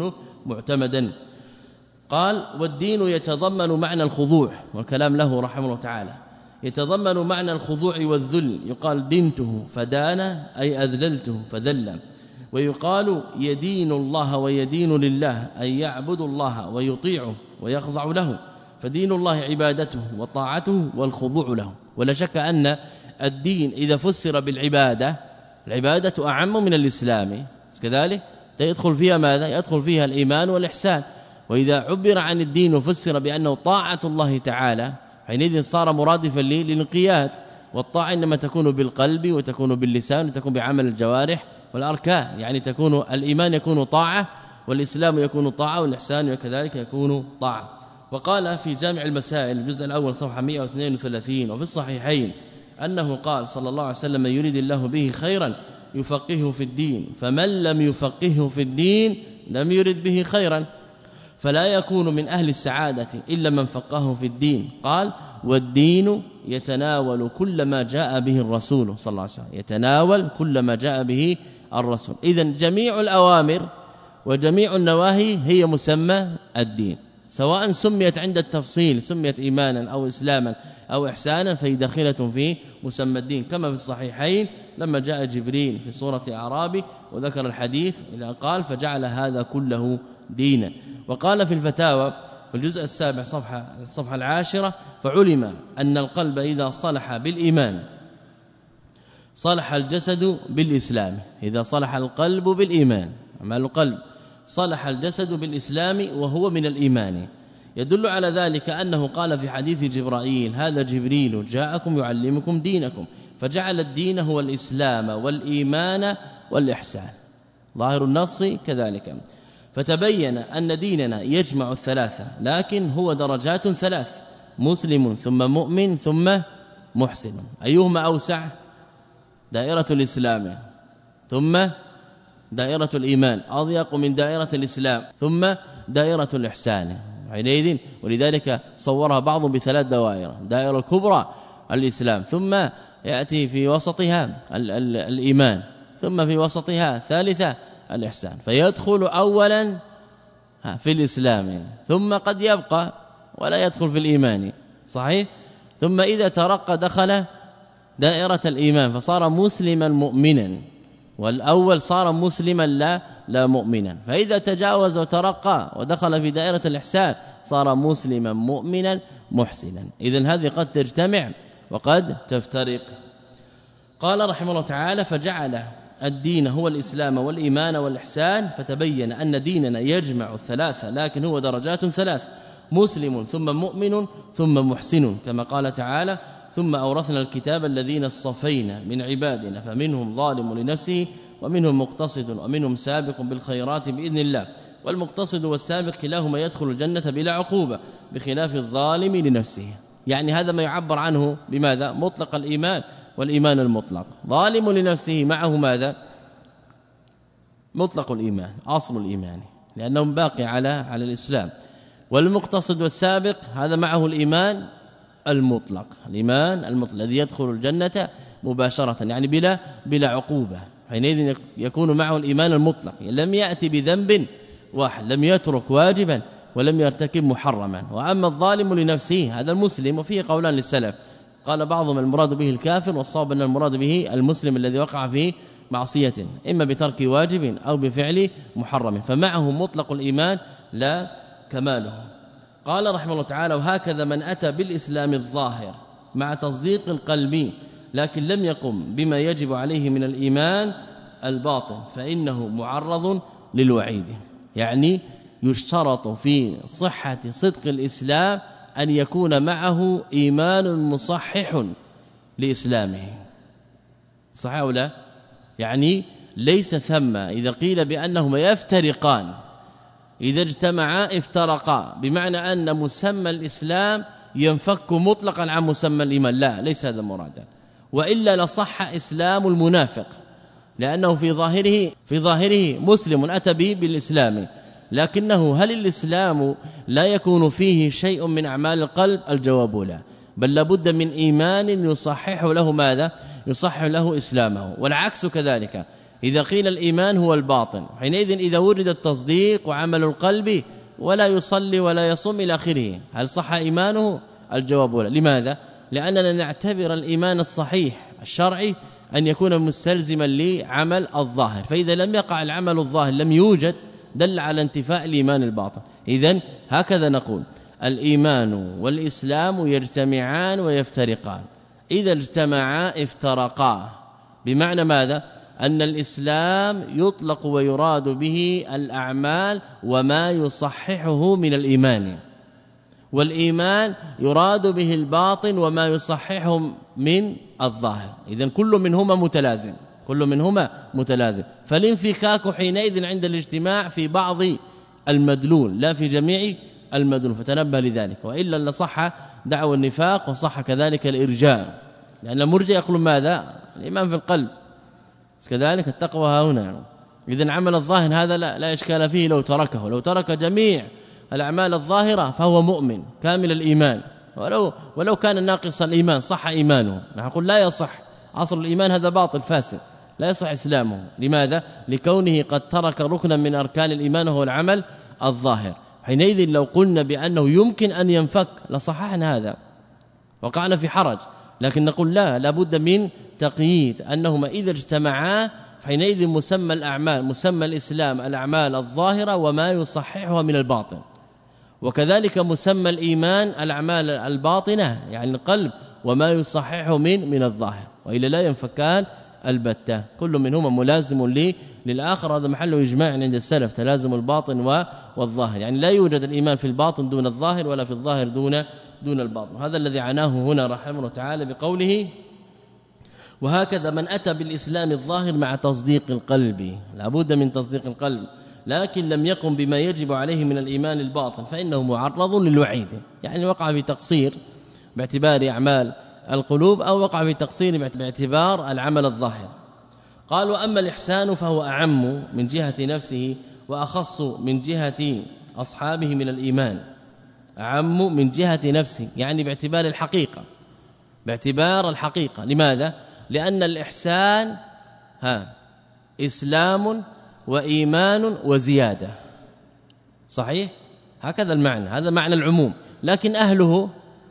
معتمدا. قال والدين يتضمن معنى الخضوع، والكلام له رحمه الله تعالى، يتضمن معنى الخضوع والذل. يقال دينته فدان أي أذللته فذل، ويقال يدين الله ويدين لله أي يعبد الله ويطيعه ويخضع له، فدين الله عبادته وطاعته والخضوع له. ولا شك أن الدين إذا فسر بالعبادة، العبادة أعم من الإسلام كذلك، يدخل فيها ماذا؟ يدخل فيها الإيمان والإحسان. وإذا عبر عن الدين وفسر بأنه طاعة الله تعالى حينئذ صار مرادفا للانقياد، والطاعة إنما تكون بالقلب وتكون باللسان وتكون بعمل الجوارح والأركان، يعني تكون الإيمان يكون طاعة والإسلام يكون طاعة والإحسان وكذلك يكون طاعة. وقال في جامع المسائل الجزء الأول صفحة مئة واثنين وثلاثين وفي الصحيحين أنه قال صلى الله عليه وسلم: يريد الله به خيرا يفقهه في الدين، فمن لم يفقهه في الدين لم يرد به خيرا، فلا يكون من أهل السعادة إلا من فقهه في الدين. قال: والدين يتناول كل ما جاء به الرسول صلى الله عليه وسلم، يتناول كل ما جاء به الرسول. إذن جميع الأوامر وجميع النواهي هي مسمى الدين، سواء سميت عند التفصيل سميت إيمانا أو إسلاما أو إحسانا، فهي داخلة في مسمى الدين، كما في الصحيحين لما جاء جبريل في سورة أعرابي وذكر الحديث إلى قال: فجعل هذا كله دينا. وقال في الفتاوى في الجزء السابع صفحة الصفحة العاشرة: فعلم أن القلب إذا صلح بالإيمان صلح الجسد بالإسلام. إذا صلح القلب بالإيمان، أعمال القلب، صلح الجسد بالإسلام وهو من الإيمان. يدل على ذلك أنه قال في حديث جبرائيل: هذا جبريل جاءكم يعلمكم دينكم، فجعل الدين هو الإسلام والإيمان والإحسان، ظاهر النص كذلك. فتبين أن ديننا يجمع الثلاثة، لكن هو درجات ثلاث: مسلم ثم مؤمن ثم محسن. أيهما أوسع؟ دائرة الإسلام ثم دائرة الإيمان، أضيق من دائرة الإسلام ثم دائرة الإحسان حينئذ. ولذلك صورها بعض بثلاث دوائر: دائرة الكبرى الإسلام، ثم يأتي في وسطها ال ال الإيمان، ثم في وسطها ثالثة الإحسان، فيدخل أولا في الإسلام ثم قد يبقى ولا يدخل في الإيمان، صحيح؟ ثم إذا ترقى دخل دائرة الإيمان فصار مسلما مؤمنا، والأول صار مسلما لا لا مؤمنا. فإذا تجاوز وترقى ودخل في دائرة الإحسان صار مسلما مؤمنا محسنا. إذن هذه قد تجتمع وقد تفترق. قال رحمه الله تعالى: فجعل الدين هو الإسلام والإيمان والإحسان، فتبين أن ديننا يجمع الثلاثة، لكن هو درجات ثلاث: مسلم ثم مؤمن ثم محسن، كما قال تعالى: ثم أورثنا الكتاب الذين اصطفينا من عبادنا فمنهم ظالم لنفسه ومنهم مقتصد ومنهم سابق بالخيرات بإذن الله. والمقتصد والسابق كلاهما يدخل الجنة بلا عقوبة، بخلاف الظالم لنفسه. يعني هذا ما يعبر عنه بماذا؟ مطلق الإيمان والإيمان المطلق. ظالم لنفسه معه ماذا؟ مطلق الإيمان، أصل الإيمان، لأنه باقي على على الإسلام. والمقتصد والسابق هذا معه الإيمان المطلق، الإيمان المطلق الذي يدخل الجنة مباشرة، يعني بلا بلا عقوبة. حينئذ يكون معه الإيمان المطلق، لم يأتي بذنب واحد، لم يترك واجبا ولم يرتكب محرما. وأما الظالم لنفسه هذا المسلم، وفيه قولان للسلف، قال بعضهم المراد به الكافر، والصواب أن المراد به المسلم الذي وقع في معصية إما بترك واجب أو بفعل محرم، فمعه مطلق الإيمان لا كماله. قال رحمه الله تعالى: وهكذا من أتى بالإسلام الظاهر مع تصديق القلب لكن لم يقم بما يجب عليه من الإيمان الباطن فإنه معرض للوعيد. يعني يشترط في صحة صدق الإسلام أن يكون معه إيمان مصحح لإسلامه، صحيح أو لا؟ يعني ليس ثم إذا قيل بأنهما يفترقان، إذا اجتمعا افترقا، بمعنى أن مسمى الإسلام ينفك مطلقا عن مسمى الإيمان، لا، ليس هذا مرادا، وإلا لصح إسلام المنافق، لأنه في ظاهره في ظاهره مسلم أتى به بالإسلام، لكنه هل الإسلام لا يكون فيه شيء من أعمال القلب؟ الجواب لا، بل لابد من إيمان يصحح له ماذا؟ يصحح له إسلامه. والعكس كذلك، إذا قيل الإيمان هو الباطن حينئذ إذا وجد التصديق وعمل القلب ولا يصلي ولا يصوم إلى آخره هل صح إيمانه؟ الجواب لا. لماذا؟ لأننا نعتبر الإيمان الصحيح الشرعي أن يكون مستلزما لعمل الظاهر، فإذا لم يقع العمل الظاهر لم يوجد دل على انتفاء الإيمان الباطن. إذن هكذا نقول الإيمان والإسلام يجتمعان ويفترقان، إذا اجتمعا افترقا، بمعنى ماذا؟ أن الإسلام يطلق ويراد به الأعمال وما يصححه من الإيمان، والإيمان يراد به الباطن وما يصححه من الظاهر. إذن كل منهما متلازم، كل منهما متلازم، فالانفكاك حينئذ عند الاجتماع في بعض المدلول لا في جميع المدلول، فتنبه لذلك، وإلا لصح دعوى النفاق وصح كذلك الإرجاء، لأن المرجئ يقول ماذا؟ الإيمان في القلب، كذلك التقوى ها هنا. إذن عمل الظاهر هذا لا, لا إشكال فيه لو تركه، لو ترك جميع الأعمال الظاهرة فهو مؤمن كامل الإيمان، ولو ولو كان ناقص الإيمان صح إيمانه، نقول لا يصح، أصل الإيمان هذا باطل فاسد لا يصح إسلامه. لماذا؟ لكونه قد ترك ركنا من أركان الإيمان وهو العمل الظاهر. حينئذ لو قلنا بأنه يمكن أن ينفك لصححنا هذا، وقعنا في حرج، لكن نقول لا، لابد من تقييد أنهما إذا اجتمعا حينئذ مسمى الأعمال مسمى الإسلام الأعمال الظاهرة وما يصححها من الباطن، وكذلك مسمى الإيمان الأعمال الباطنة يعني القلب وما يصححه من من الظاهر، وإلا لا ينفكان البتة، كل منهما ملازم لي للآخر. هذا محل إجماع عند السلف، تلازم الباطن والظاهر، يعني لا يوجد الإيمان في الباطن دون الظاهر ولا في الظاهر دون دون الباطن. هذا الذي عناه هنا رحمه الله تعالى بقوله وهكذا من أتى بالإسلام الظاهر مع تصديق القلب، لابد من تصديق القلب، لكن لم يقم بما يجب عليه من الإيمان الباطن فإنه معرض للوعيد، يعني وقع في تقصير باعتبار أعمال القلوب أو وقع في تقصير باعتبار العمل الظاهر. قال وأما الإحسان فهو أعم من جهة نفسه وأخص من جهة أصحابه من الإيمان، أعم من جهة نفسه يعني باعتبار الحقيقة، باعتبار الحقيقة. لماذا؟ لأن الإحسان ها إسلام وإيمان وزيادة، صحيح؟ هكذا المعنى، هذا معنى العموم، لكن أهله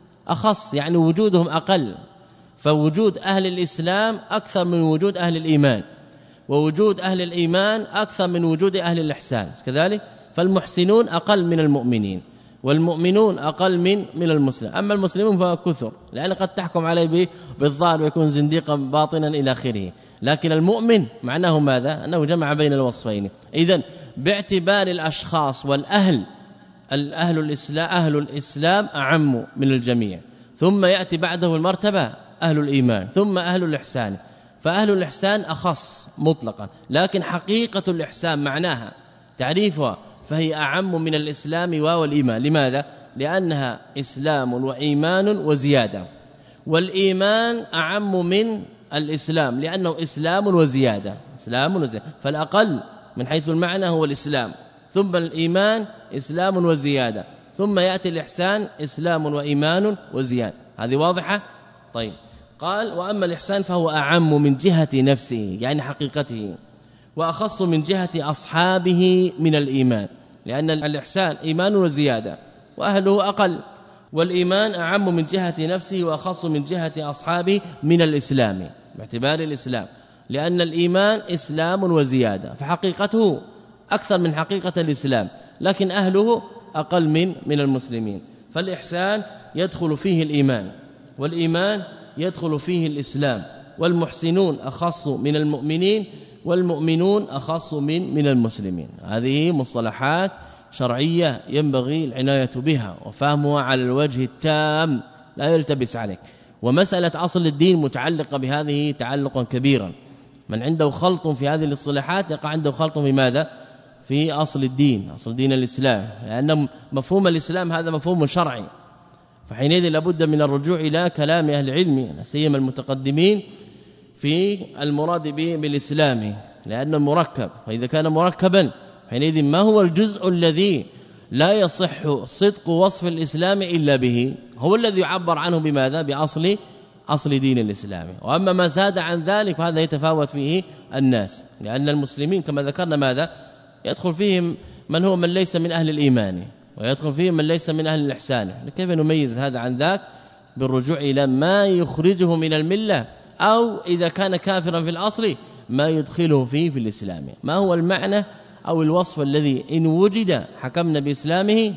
أخص، يعني وجودهم أقل، فوجود أهل الإسلام أكثر من وجود أهل الإيمان، ووجود أهل الإيمان أكثر من وجود أهل الإحسان كذلك، فالمحسنون أقل من المؤمنين والمؤمنون أقل من من المسلم، أما المسلمون فكثر، لأن قد تحكم عليه بالظاهر ويكون زنديقا باطنا إلى آخره، لكن المؤمن معناه ماذا؟ أنه جمع بين الوصفين. إذن باعتبار الأشخاص والأهل، الأهل الإسلام أهل الإسلام أعم من الجميع، ثم يأتي بعده المرتبة أهل الإيمان، ثم أهل الإحسان، فأهل الإحسان أخص مطلقا، لكن حقيقة الإحسان معناها تعريفها فهي أعم من الإسلام والإيمان. لماذا؟ لأنها إسلام وإيمان وزيادة، والإيمان أعم من الإسلام لأنه إسلام وزيادة، إسلام وزيادة، فالأقل من حيث المعنى هو الإسلام، ثم الإيمان إسلام وزيادة، ثم يأتي الإحسان إسلام وإيمان وزيادة. هذه واضحة؟ طيب. قال وأما الإحسان فهو أعم من جهة نفسه يعني حقيقته، وأخص من جهة أصحابه من الإيمان، لأن الإحسان إيمان وزيادة وأهله أقل، والإيمان أعم من جهة نفسه وأخص من جهة أصحابه من الإسلام باعتبار الإسلام، لأن الإيمان إسلام وزيادة، فحقيقته أكثر من حقيقة الإسلام، لكن أهله أقل من من المسلمين، فالإحسان يدخل فيه الإيمان، والإيمان يدخل فيه الإسلام، والمحسنون أخص من المؤمنين، والمؤمنون أخص من من المسلمين. هذه مصطلحات شرعية ينبغي العناية بها وفهمها على الوجه التام لا يلتبس عليك. ومسألة أصل الدين متعلقة بهذه تعلقا كبيرا، من عنده خلط في هذه الاصطلاحات يقع عنده خلط في ماذا؟ في أصل الدين، أصل دين الإسلام، لأن مفهوم الإسلام هذا مفهوم شرعي، فحينئذ لابد من الرجوع إلى كلام أهل العلم سيما المتقدمين في المراد به بالإسلام، لأنه مركب، وإذا كان مركبا حينئذ ما هو الجزء الذي لا يصح صدق وصف الإسلام إلا به؟ هو الذي يعبر عنه بماذا؟ بأصل أصل دين الإسلام. وأما ما زاد عن ذلك فهذا يتفاوت فيه الناس، لأن المسلمين كما ذكرنا ماذا يدخل فيهم من هو من ليس من أهل الإيمان، ويدخل فيهم من ليس من أهل الإحسان. كيف نميز هذا عن ذاك؟ بالرجوع إلى ما يخرجه من الملة، أو إذا كان كافرا في الأصل ما يدخله فيه في الإسلام. ما هو المعنى أو الوصف الذي إن وجد حكمنا بإسلامه،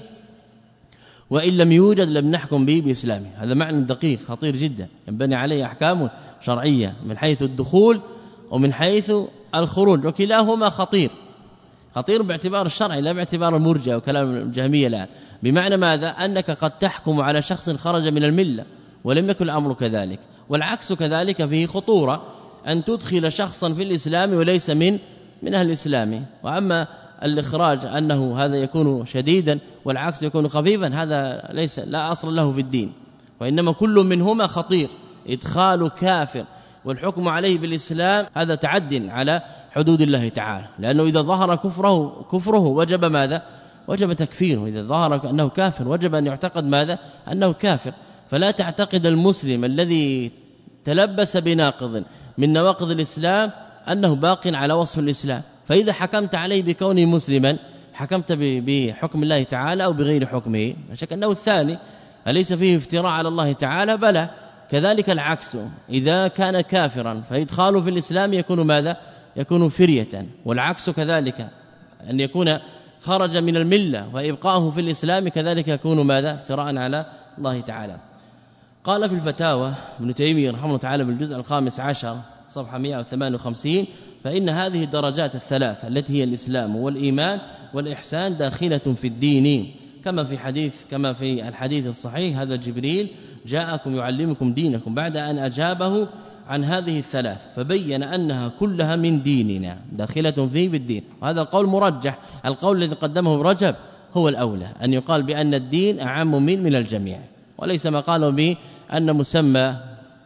وإن لم يوجد لم نحكم به بإسلامه؟ هذا معنى دقيق خطير جدا ينبني عليه أحكام شرعية من حيث الدخول ومن حيث الخروج، وكلاهما خطير خطير باعتبار الشرع لا باعتبار المرجئة وكلام الجهمية. لا، بمعنى ماذا؟ أنك قد تحكم على شخص خرج من الملة ولم يكن الأمر كذلك، والعكس كذلك فيه خطورة، أن تدخل شخصا في الإسلام وليس من من أهل الإسلام. وأما الإخراج أنه هذا يكون شديدا والعكس يكون خفيفا، هذا ليس لا أصل له في الدين، وإنما كل منهما خطير. إدخال كافر والحكم عليه بالإسلام هذا تعد على حدود الله تعالى، لأنه إذا ظهر كفره كفره وجب ماذا؟ وجب تكفيره. إذا ظهر أنه كافر وجب أن يعتقد ماذا؟ أنه كافر. فلا تعتقد المسلم الذي تلبس بناقض من نواقض الإسلام أنه باق على وصف الإسلام، فإذا حكمت عليه بكونه مسلما حكمت بحكم الله تعالى أو بغير حكمه. لا شك أنه الثاني أليس فيه افتراء على الله تعالى؟ بلى. كذلك العكس، إذا كان كافرا فإدخاله في الإسلام يكون ماذا؟ يكون فرية. والعكس كذلك، أن يكون خرج من الملة وإبقاؤه في الإسلام كذلك يكون ماذا؟ افتراء على الله تعالى. قال في الفتاوى ابن تيمية رحمه الله تعالى بالجزء الخامس عشر صفحة مئة وثمانية وخمسين: فإن هذه الدرجات الثلاثة التي هي الإسلام والإيمان والإحسان داخلة في الدين، كما في حديث كما في الحديث الصحيح: هذا جبريل جاءكم يعلمكم دينكم، بعد أن أجابه عن هذه الثلاث فبين أنها كلها من ديننا داخلة فيه بالدين. وهذا القول مرجح. القول الذي قدمه رجب هو الأولى، أن يقال بأن الدين أعم من من الجميع، وليس ما قالوا به أن مسمى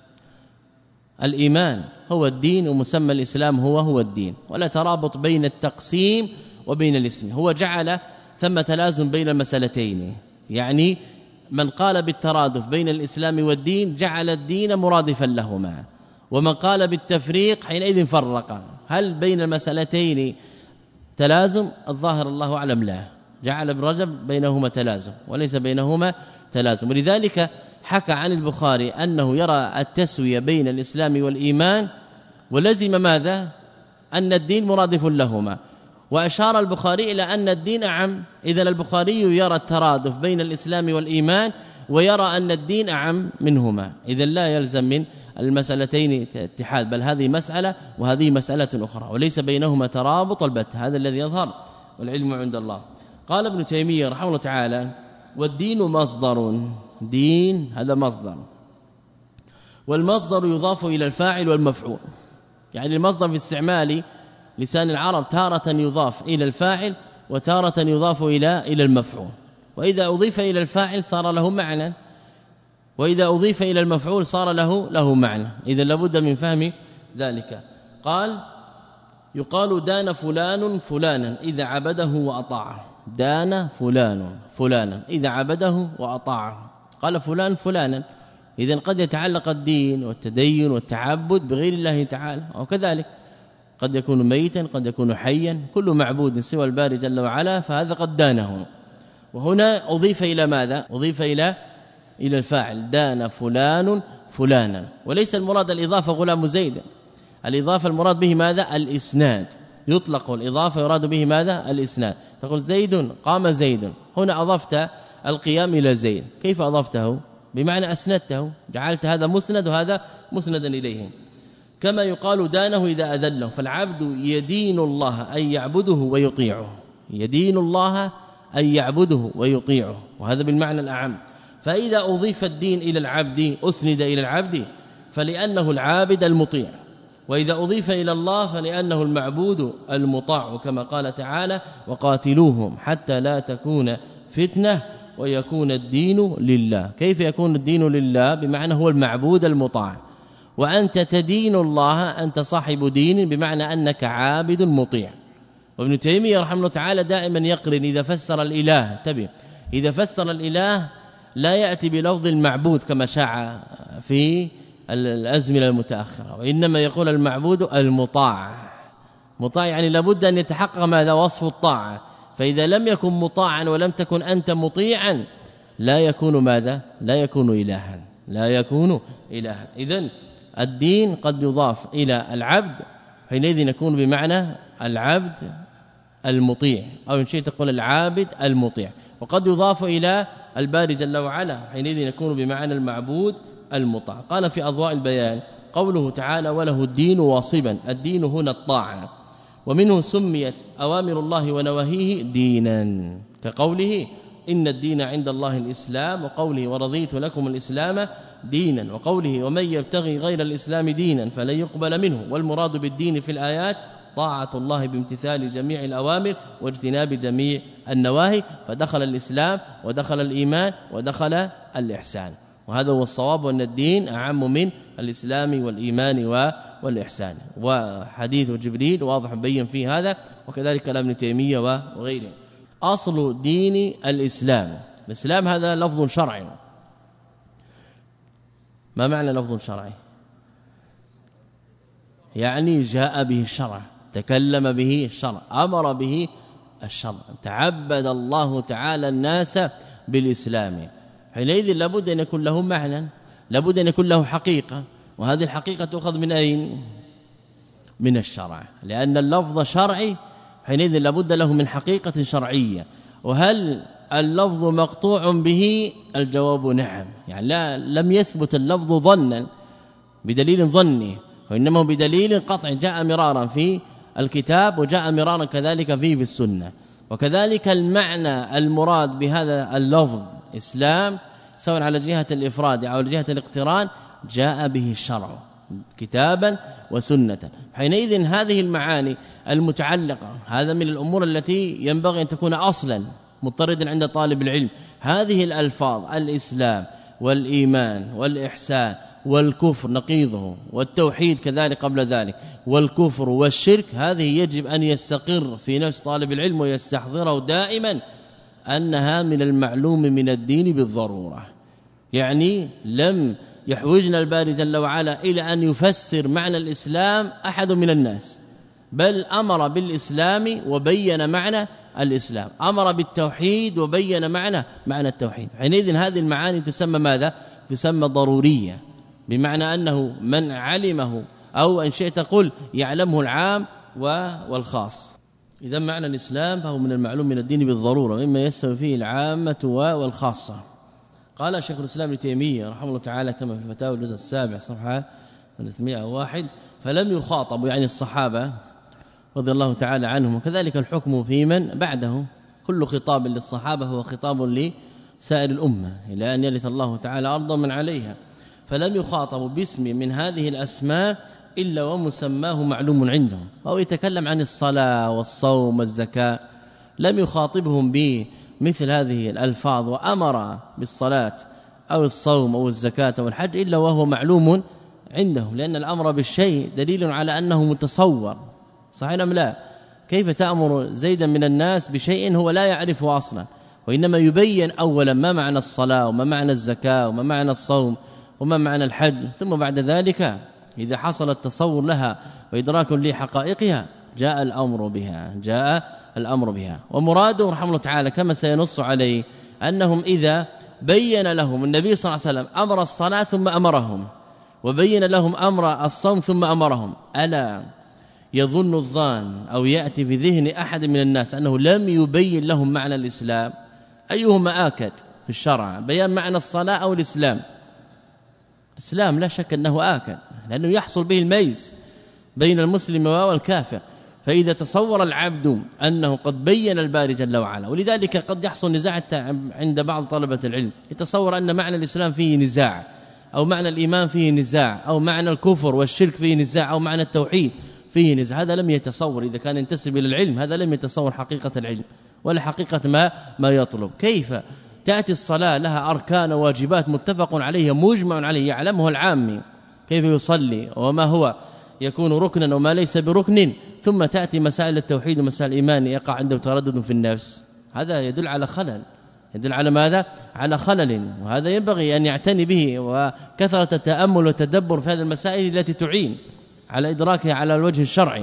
الإيمان هو الدين ومسمى الإسلام هو هو الدين، ولا ترابط بين التقسيم وبين الاسم. هو جعل ثم تلازم بين المسألتين، يعني من قال بالترادف بين الإسلام والدين جعل الدين مرادفا لهما، ومن قال بالتفريق حينئذ فرق. هل بين المسألتين تلازم؟ الظاهر الله أعلم لا، جعل ابن رجب بينهما تلازم وليس بينهما تلازم. ولذلك حكى عن البخاري أنه يرى التسوية بين الإسلام والإيمان، ولزم ماذا؟ أن الدين مرادف لهما، وأشار البخاري إلى أن الدين أعم. إذن البخاري يرى الترادف بين الإسلام والإيمان ويرى أن الدين أعم منهما، إذن لا يلزم من المسألتين اتحاد، بل هذه مسألة وهذه مسألة أخرى وليس بينهما ترابط البت. هذا الذي يظهر والعلم عند الله. قال ابن تيمية رحمه الله تعالى: والدين مصدر، دين هذا مصدر، والمصدر يضاف إلى الفاعل والمفعول. يعني المصدر في استعمال لسان العرب تارة يضاف إلى الفاعل وتارة يضاف إلى إلى المفعول، وإذا أضيف إلى الفاعل صار له معنى، وإذا أضيف إلى المفعول صار له له معنى. إذا لابد من فهم ذلك. قال: يقال دان فلان فلانا إذا عبده وأطاعه. دان فلان فلانا إذا عبده وأطاعه. قال فلان فلانا، إذن قد يتعلق الدين والتدين والتعبد بغير الله تعالى، أو كذلك قد يكون ميتا قد يكون حيا، كل معبود سوى الباري جل وعلا، فهذا قد دانه. وهنا أضيف إلى ماذا؟ أضيف إلى إلى الفاعل، دان فلان فلانا، وليس المراد الإضافة غلام زيد. الإضافة المراد به ماذا؟ الإسناد. يطلق الإضافة يراد به ماذا؟ الإسناد. تقول زيد قام زيد، هنا أضفت القيام إلى زيد. كيف أضفته؟ بمعنى أسندته، جعلت هذا مسند وهذا مسندا إليه. كما يقال دانه إذا أذله، فالعبد يدين الله أن يعبده ويطيعه، يدين الله أن يعبده ويطيعه، وهذا بالمعنى الأعم. فإذا أضيف الدين إلى العبد أسند إلى العبد فلأنه العابد المطيع، وإذا أضيف إلى الله فلأنه المعبود المطاع، كما قال تعالى: وقاتلوهم حتى لا تكون فتنة ويكون الدين لله. كيف يكون الدين لله؟ بمعنى هو المعبود المطاع، وأنت تدين الله، أنت صاحب دين، بمعنى أنك عابد مطيع. وابن تيمية رحمه الله تعالى دائما يقرن إذا فسر الإله، انتبه، إذا فسر الإله لا يأتي بلفظ المعبود كما شاع في الأزمنة المتأخرة، وإنما يقول المعبود المطاع. مطاع يعني لابد أن يتحقق ماذا؟ وصف الطاعة. فإذا لم يكن مطاعا ولم تكن أنت مطيعا لا يكون ماذا؟ لا يكون إلها، لا يكون إلها. إذن الدين قد يضاف إلى العبد، حينئذ يكون بمعنى العبد المطيع، أو إن شئت تقول العابد المطيع. وقد يضاف إلى الباري جل وعلا، حينئذ يكون بمعنى المعبود المطاع. قال في أضواء البيان قوله تعالى وله الدين واصبا، الدين هنا الطاعة، ومنه سميت أوامر الله ونواهيه دينا، كقوله إن الدين عند الله الإسلام، وقوله ورضيت لكم الإسلام دينا، وقوله ومن يبتغي غير الإسلام دينا فلن يقبل منه. والمراد بالدين في الآيات طاعة الله بامتثال جميع الأوامر واجتناب جميع النواهي، فدخل الإسلام ودخل الإيمان ودخل الإحسان. وهذا هو الصواب، وأن الدين أعم من الإسلام والإيمان والإحسان. وحديث جبريل واضح بين فيه هذا، وكذلك كلام ابن تيمية وغيره. أصل دين الإسلام، الإسلام هذا لفظ شرعي. ما معنى لفظ شرعي؟ يعني جاء به الشرع، تكلم به الشرع، أمر به الشرع، تعبد الله تعالى الناس بالإسلام. حينئذ لابد أن يكون له معنى، لابد أن يكون له حقيقة، وهذه الحقيقة تؤخذ من أين؟ من الشرع، لأن اللفظ شرعي، حينئذ لابد له من حقيقة شرعية. وهل اللفظ مقطوع به؟ الجواب نعم، يعني لا لم يثبت اللفظ ظنا بدليل ظني، وإنما بدليل قطع جاء مرارا في الكتاب وجاء مرارا كذلك فيه في السنة. وكذلك المعنى المراد بهذا اللفظ إسلام سواء على جهة الإفراد أو على جهة الاقتران جاء به الشرع كتابا وسنة. حينئذ هذه المعاني المتعلقة، هذا من الأمور التي ينبغي أن تكون أصلا مضطردا عند طالب العلم. هذه الألفاظ الإسلام والإيمان والإحسان والكفر نقيضه، والتوحيد كذلك قبل ذلك، والكفر والشرك، هذه يجب أن يستقر في نفس طالب العلم ويستحضره دائما أنها من المعلوم من الدين بالضرورة. يعني لم يحوجنا الباري جل وعلا إلى أن يفسر معنى الإسلام أحد من الناس، بل أمر بالإسلام وبين معنى الإسلام، أمر بالتوحيد وبين معنى معنى التوحيد. حينئذ هذه المعاني تسمى ماذا؟ تسمى ضرورية، بمعنى أنه من علمه أو أن شئت قل يعلمه العام والخاص. إذا معنى الإسلام فهو من المعلوم من الدين بالضرورة، مما يستوي فيه العامة والخاصة. قال شيخ الإسلام ابن تيمية رحمه الله تعالى كما في الفتاوى الجزء السابع صفحة ثلاثمائة وواحد فلم يخاطبوا يعني الصحابة رضي الله تعالى عنهم، وكذلك الحكم في من بعده، كل خطاب للصحابة هو خطاب لسائر الأمة إلى أن يرث الله تعالى أرضا من عليها. فلم يخاطبوا باسم من هذه الأسماء إلا ومسماه معلوم عندهم، أو يتكلم عن الصلاة والصوم والزكاة، لم يخاطبهم بمثل هذه الألفاظ وأمر بالصلاة أو الصوم أو الزكاة أو الحج إلا وهو معلوم عندهم، لأن الأمر بالشيء دليل على أنه متصور. صحيح أم لا؟ كيف تأمر زيدا من الناس بشيء هو لا يعرفه أصلا؟ وإنما يبين أولا ما معنى الصلاة وما معنى الزكاة وما معنى الصوم وما معنى الحج، ثم بعد ذلك إذا حصل التصور لها وإدراك لحقائقها جاء الأمر بها جاء الأمر بها. ومراده رحمه الله تعالى كما سينص عليه أنهم إذا بين لهم النبي صلى الله عليه وسلم أمر الصلاة ثم أمرهم، وبين لهم أمر الصوم ثم أمرهم، ألا يظن الظان أو يأتي في ذهن أحد من الناس أنه لم يبين لهم معنى الإسلام؟ أيهما آكد في الشرع، بيان معنى الصلاة أو الإسلام؟ الإسلام لا شك أنه آكد، لأنه يحصل به الميز بين المسلم والكافر. فإذا تصور العبد أنه قد بين الباري جل وعلا، ولذلك قد يحصل نزاع عند بعض طلبة العلم، يتصور أن معنى الإسلام فيه نزاع، أو معنى الإيمان فيه نزاع، أو معنى الكفر والشرك فيه نزاع، أو معنى التوحيد فيه نزاع. هذا لم يتصور، إذا كان ينتسب إلى العلم هذا لم يتصور حقيقة العلم ولا حقيقة ما ما يطلب. كيف تأتي الصلاة لها أركان واجبات متفق عليها مجمع عليه يعلمه العامي، كيف يصلي وما هو يكون ركنا وما ليس بركن، ثم تأتي مسائل التوحيد ومسائل الإيمان يقع عنده تردد في النفس، هذا يدل على خلل يدل على ماذا؟ على خلل، وهذا ينبغي أن يعتني به، وكثرة التأمل والتدبر في هذه المسائل التي تعين على إدراكها على الوجه الشرعي.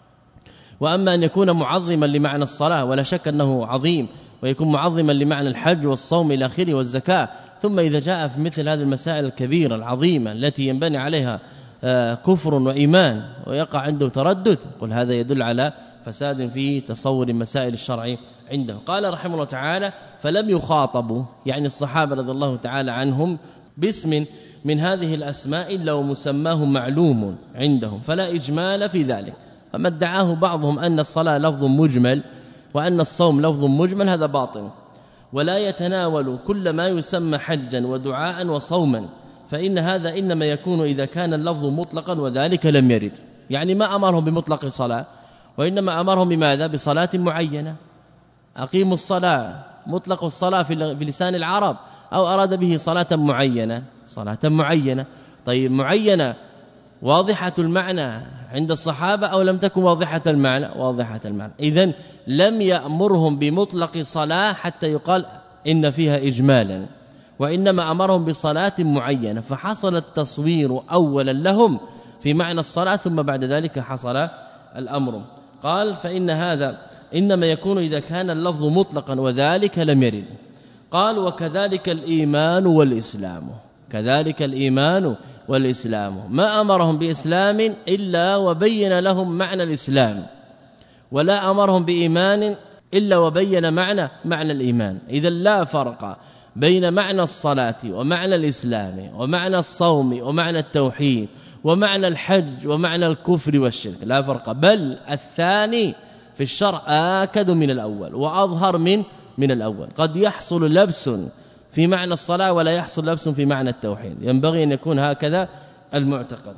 وأما أن يكون معظما لمعنى الصلاة، ولا شك أنه عظيم، ويكون معظما لمعنى الحج والصوم إلى آخره والزكاة، ثم إذا جاء في مثل هذه المسائل الكبيرة العظيمة التي ينبني عليها كفر وإيمان ويقع عنده تردد، قل هذا يدل على فساد في تصور مسائل الشرع عنده. قال رحمه الله تعالى: فلم يخاطبوا، يعني الصحابة رضي الله تعالى عنهم، باسم من هذه الأسماء إلا ومسماه معلوم عندهم، فلا إجمال في ذلك. فما ادعاه بعضهم أن الصلاة لفظ مجمل وأن الصوم لفظ مجمل هذا باطل، ولا يتناول كل ما يسمى حجا ودعاء وصوما، فإن هذا إنما يكون إذا كان اللفظ مطلقا وذلك لم يرد. يعني ما أمرهم بمطلق صلاة، وإنما أمرهم بماذا؟ بصلاة معينة. أقيموا الصلاة، مطلق الصلاة في لسان العرب، أو أراد به صلاة معينة، صلاة معينة. طيب معينة واضحة المعنى عند الصحابة أو لم تكن واضحة المعنى؟ واضحة المعنى. إذن لم يأمرهم بمطلق صلاة حتى يقال إن فيها إجمالا، وإنما أمرهم بصلاة معينة، فحصل التصوير أولا لهم في معنى الصلاة، ثم بعد ذلك حصل الأمر. قال: فإن هذا إنما يكون إذا كان اللفظ مطلقا وذلك لم يرد. قال: وكذلك الإيمان والإسلام، كذلك الإيمان والإسلام، ما أمرهم بإسلام إلا وبين لهم معنى الإسلام، ولا أمرهم بإيمان إلا وبين معنى معنى الإيمان. إذا لا فرق بين معنى الصلاة ومعنى الإسلام ومعنى الصوم ومعنى التوحيد ومعنى الحج ومعنى الكفر والشرك، لا فرق، بل الثاني في الشرع آكد من الأول وأظهر من من الأول. قد يحصل لبس في معنى الصلاة ولا يحصل لبس في معنى التوحيد، ينبغي أن يكون هكذا المعتقد.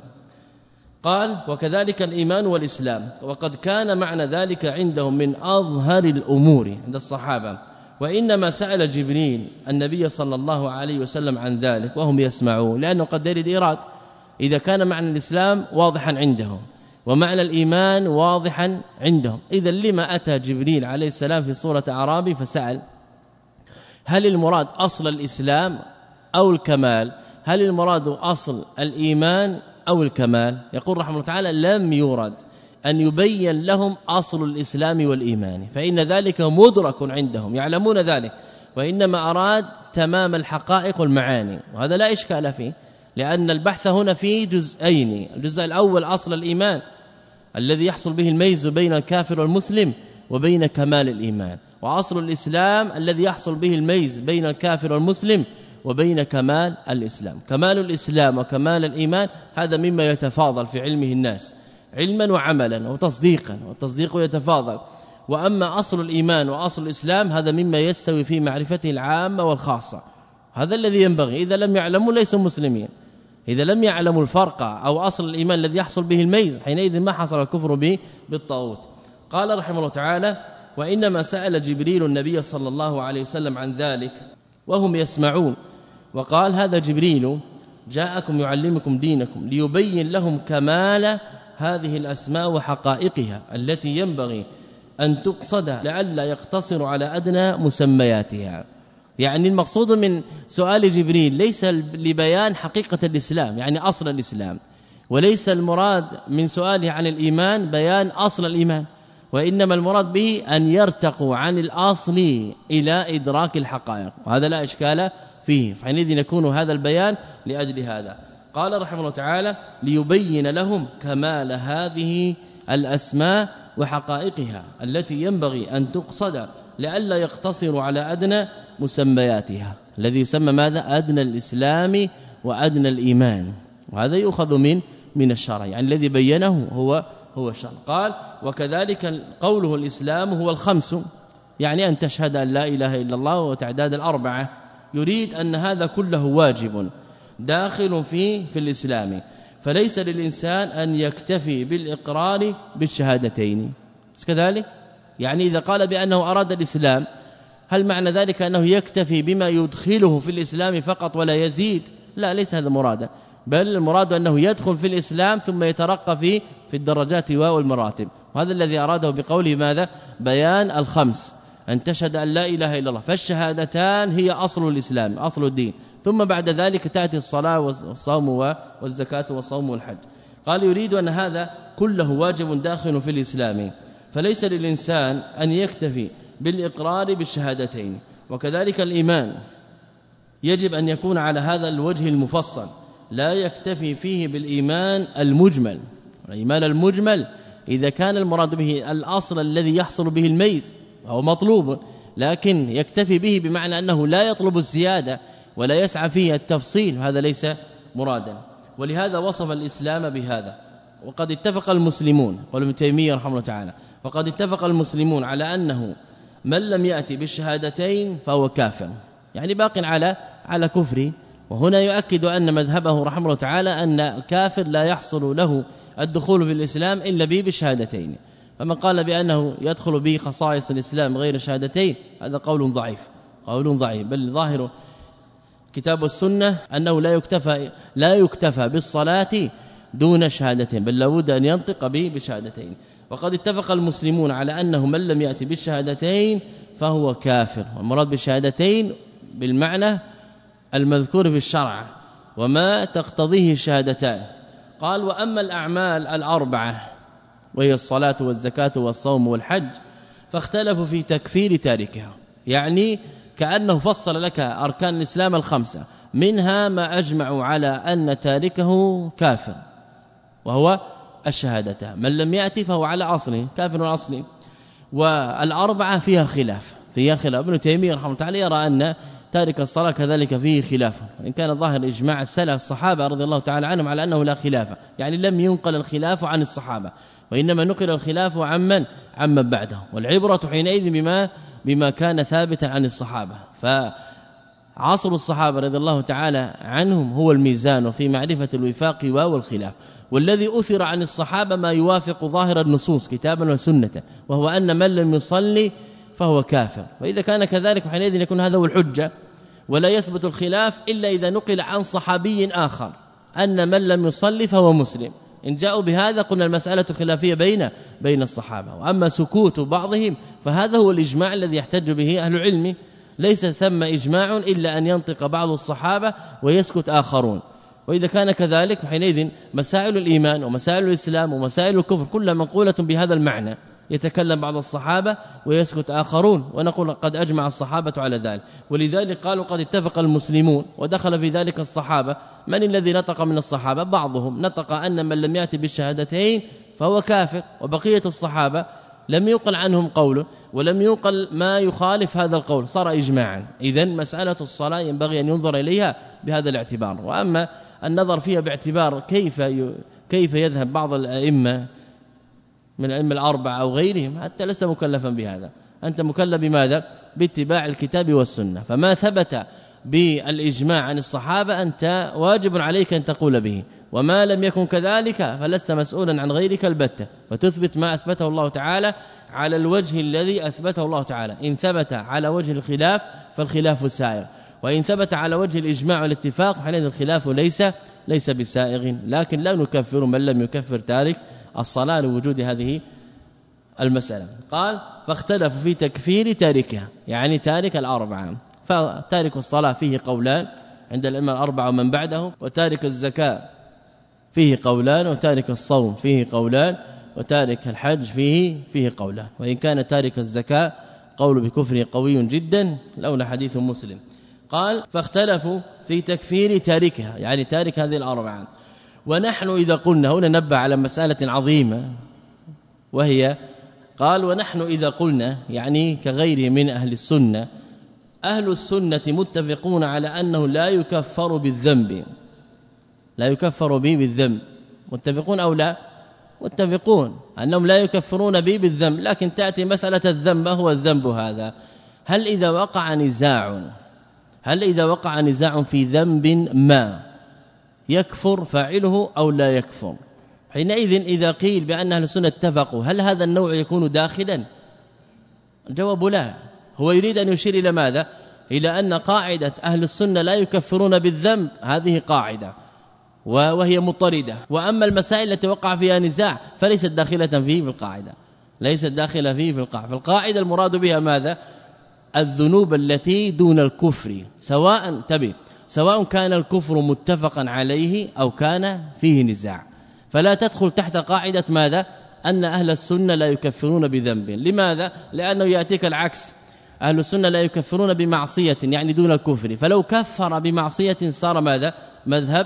قال: وكذلك الإيمان والإسلام، وقد كان معنى ذلك عندهم من أظهر الأمور عند الصحابة، وإنما سأل جبريل النبي صلى الله عليه وسلم عن ذلك وهم يسمعون، لأنه قد يرد إيراد إذا كان معنى الإسلام واضحا عندهم ومعنى الإيمان واضحا عندهم، إذا لما أتى جبريل عليه السلام في صورة أعرابي فسأل هل المراد أصل الإسلام أو الكمال؟ هل المراد أصل الإيمان أو الكمال؟ يقول رحمه الله تعالى: لم يورد أن يبين لهم أصل الإسلام والإيمان، فإن ذلك مدرك عندهم يعلمون ذلك، وإنما أراد تمام الحقائق والمعاني، وهذا لا إشكال فيه، لأن البحث هنا في جزئين: الجزء الأول أصل الإيمان الذي يحصل به الميز بين الكافر والمسلم وبين كمال الإيمان، وأصل الإسلام الذي يحصل به الميز بين الكافر والمسلم وبين كمال الإسلام. كمال الإسلام وكمال الإيمان هذا مما يتفاضل في علمه الناس علما وعملا وتصديقا، والتصديق يتفاضل. وأما أصل الإيمان وأصل الإسلام هذا مما يستوي في معرفته العامة والخاصة، هذا الذي ينبغي. إذا لم يعلموا ليسوا مسلمين، إذا لم يعلموا الفرق أو أصل الإيمان الذي يحصل به الميز، حينئذ ما حصل الكفر به بالطاغوت. قال رحمه الله تعالى: وإنما سأل جبريل النبي صلى الله عليه وسلم عن ذلك وهم يسمعون، وقال: هذا جبريل جاءكم يعلمكم دينكم ليبين لهم كمال هذه الأسماء وحقائقها التي ينبغي أن تقصد لئلا يقتصر على أدنى مسمياتها. يعني المقصود من سؤال جبريل ليس لبيان حقيقة الإسلام، يعني أصل الإسلام، وليس المراد من سؤاله عن الإيمان بيان أصل الإيمان، وإنما المراد به أن يرتقوا عن الأصل إلى إدراك الحقائق، وهذا لا إشكال فيه، فحينئذ يكون هذا البيان لأجل هذا. قال رحمه الله تعالى: ليبين لهم كمال هذه الأسماء وحقائقها التي ينبغي أن تقصد لئلا يقتصروا على أدنى مسمياتها، الذي يسمى ماذا؟ أدنى الإسلام وأدنى الإيمان، وهذا يؤخذ من من الشرع، يعني الذي بينه هو هو الشرع. قال: وكذلك قوله الإسلام هو الخمس، يعني أن تشهد أن لا إله إلا الله وتعداد الأربعة، يريد أن هذا كله واجب داخل في في الإسلام، فليس للإنسان أن يكتفي بالإقرار بالشهادتين كذلك. يعني إذا قال بأنه أراد الإسلام، هل معنى ذلك أنه يكتفي بما يدخله في الإسلام فقط ولا يزيد؟ لا، ليس هذا مرادا، بل المراد أنه يدخل في الإسلام ثم يترقى في في الدرجات والمراتب، وهذا الذي أراده بقوله ماذا؟ بيان الخمس، أن تشهد أن لا إله إلا الله، فالشهادتان هي أصل الإسلام أصل الدين، ثم بعد ذلك تأتي الصلاة والصوم والزكاة والصوم والحج. قال يريد أن هذا كله واجب داخل في الإسلام، فليس للإنسان أن يكتفي بالإقرار بالشهادتين. وكذلك الإيمان يجب أن يكون على هذا الوجه المفصل، لا يكتفي فيه بالإيمان المجمل. الإيمان المجمل إذا كان المراد به الأصل الذي يحصل به الميز هو مطلوب، لكن يكتفي به بمعنى أنه لا يطلب الزيادة ولا يسعى فيه التفصيل، هذا ليس مرادا. ولهذا وصف الإسلام بهذا. وقد اتفق المسلمون، قال ابن تيمية رحمه الله تعالى، وقد اتفق المسلمون على أنه من لم يأتي بالشهادتين فهو كافر، يعني باق على على كفره. وهنا يؤكد أن مذهبه رحمه الله تعالى أن الكافر لا يحصل له الدخول في الإسلام إلا به بالشهادتين. فمن قال بأنه يدخل به خصائص الإسلام غير شهادتين هذا قول ضعيف قول ضعيف بل ظاهر كتاب السنة أنه لا يكتفى لا يكتفى بالصلاة دون شهادتين، بل لابد أن ينطق به بشهادتين. وقد اتفق المسلمون على أنه من لم يأتي بالشهادتين فهو كافر، والمراد بالشهادتين بالمعنى المذكور في الشرع وما تقتضيه الشهادتان. قال وأما الأعمال الأربعة وهي الصلاة والزكاة والصوم والحج فاختلفوا في تكفير تاركها، يعني كأنه فصل لك أركان الإسلام الخمسة، منها ما أجمعوا على أن تاركه كافر وهو الشهادتان، من لم يأتي فهو على أصله كافر أصلي. والأربعة فيها خلاف فيها خلاف ابن تيمية رحمه الله تعالى يرى أن تارك الصلاة كذلك فيه خلاف، إن كان ظاهر إجماع السلف الصحابة رضي الله تعالى عنهم على أنه لا خلاف، يعني لم ينقل الخلاف عن الصحابة وإنما نقل الخلاف عمن عمن بعده، والعبرة حينئذ بما بما كان ثابتا عن الصحابة. فعصر الصحابة رضي الله تعالى عنهم هو الميزان في معرفة الوفاق والخلاف، والذي أثر عن الصحابة ما يوافق ظاهر النصوص كتابا وسنة، وهو أن من لم يصلي فهو كافر. وإذا كان كذلك حينئذ يكون هذا هو الحجة، ولا يثبت الخلاف إلا إذا نقل عن صحابي آخر أن من لم يصلي فهو مسلم. إن جاءوا بهذا قلنا المسألة خلافية بين بين الصحابة. وأما سكوت بعضهم فهذا هو الإجماع الذي يحتج به أهل العلم، ليس ثم إجماع إلا أن ينطق بعض الصحابة ويسكت آخرون. وإذا كان كذلك حينئذ مسائل الإيمان ومسائل الإسلام ومسائل الكفر كلها منقولة بهذا المعنى، يتكلم بعض الصحابة ويسكت آخرون، ونقول قد أجمع الصحابة على ذلك. ولذلك قالوا قد اتفق المسلمون ودخل في ذلك الصحابة. من الذي نطق من الصحابة؟ بعضهم نطق أن من لم يأتي بالشهادتين فهو كافر، وبقية الصحابة لم يقل عنهم قوله ولم يقل ما يخالف هذا القول، صار إجماعا. إذن مسألة الصلاة ينبغي أن ينظر إليها بهذا الاعتبار. وأما النظر فيها باعتبار كيف كيف يذهب بعض الأئمة من الأئمة الأربعة أو غيرهم، حتى لست مكلفا بهذا، أنت مكلف بماذا؟ باتباع الكتاب والسنة. فما ثبت بالإجماع عن الصحابة أنت واجب عليك أن تقول به، وما لم يكن كذلك فلست مسؤولا عن غيرك البتة، وتثبت ما أثبته الله تعالى على الوجه الذي أثبته الله تعالى. إن ثبت على وجه الخلاف فالخلاف سائر، وإن ثبت على وجه الإجماع والاتفاق فحينئذ الخلاف ليس ليس بسائغ. لكن لا نكفر من لم يكفر تارك الصلاة لوجود هذه المسألة. قال فاختلفوا في تكفير تاركها، يعني تارك الأربعة. فتارك الصلاة فيه قولان عند الأئمة الأربعة ومن بعدهم، وتارك الزكاة فيه قولان، وتارك الصوم فيه قولان، وتارك الحج فيه فيه قولان. وإن كان تارك الزكاة قول بكفره قوي جدا لولا حديث مسلم. قال فاختلفوا في تكفير تاركها، يعني تارك هذه الأربعة. ونحن إذا قلنا، هنا نبه على مسألة عظيمة وهي قال ونحن إذا قلنا، يعني كغيره من أهل السنة، أهل السنة متفقون على أنه لا يكفر بالذنب، لا يكفر به بالذنب، متفقون أو لا؟ متفقون أنهم لا يكفرون به بالذنب، لكن تأتي مسألة الذنب هو الذنب هذا. هل إذا وقع نزاع هل إذا وقع نزاع في ذنب ما يكفر فاعله أو لا يكفر؟ حينئذ إذا قيل بأن أهل السنة اتفقوا هل هذا النوع يكون داخلا؟ الجواب لا. هو يريد أن يشير إلى ماذا؟ إلى أن قاعدة أهل السنة لا يكفرون بالذنب هذه قاعدة وهي مضطردة، وأما المسائل التي وقع فيها نزاع فليست داخلة فيه في القاعدة، ليست داخلة فيه في القاعدة. فالقاعدة المراد بها ماذا؟ الذنوب التي دون الكفر سواء تبي سواء كان الكفر متفقا عليه أو كان فيه نزاع، فلا تدخل تحت قاعدة ماذا؟ أن أهل السنة لا يكفرون بذنب. لماذا؟ لأنه يأتيك العكس، أهل السنة لا يكفرون بمعصية يعني دون الكفر، فلو كفر بمعصية صار ماذا؟ مذهب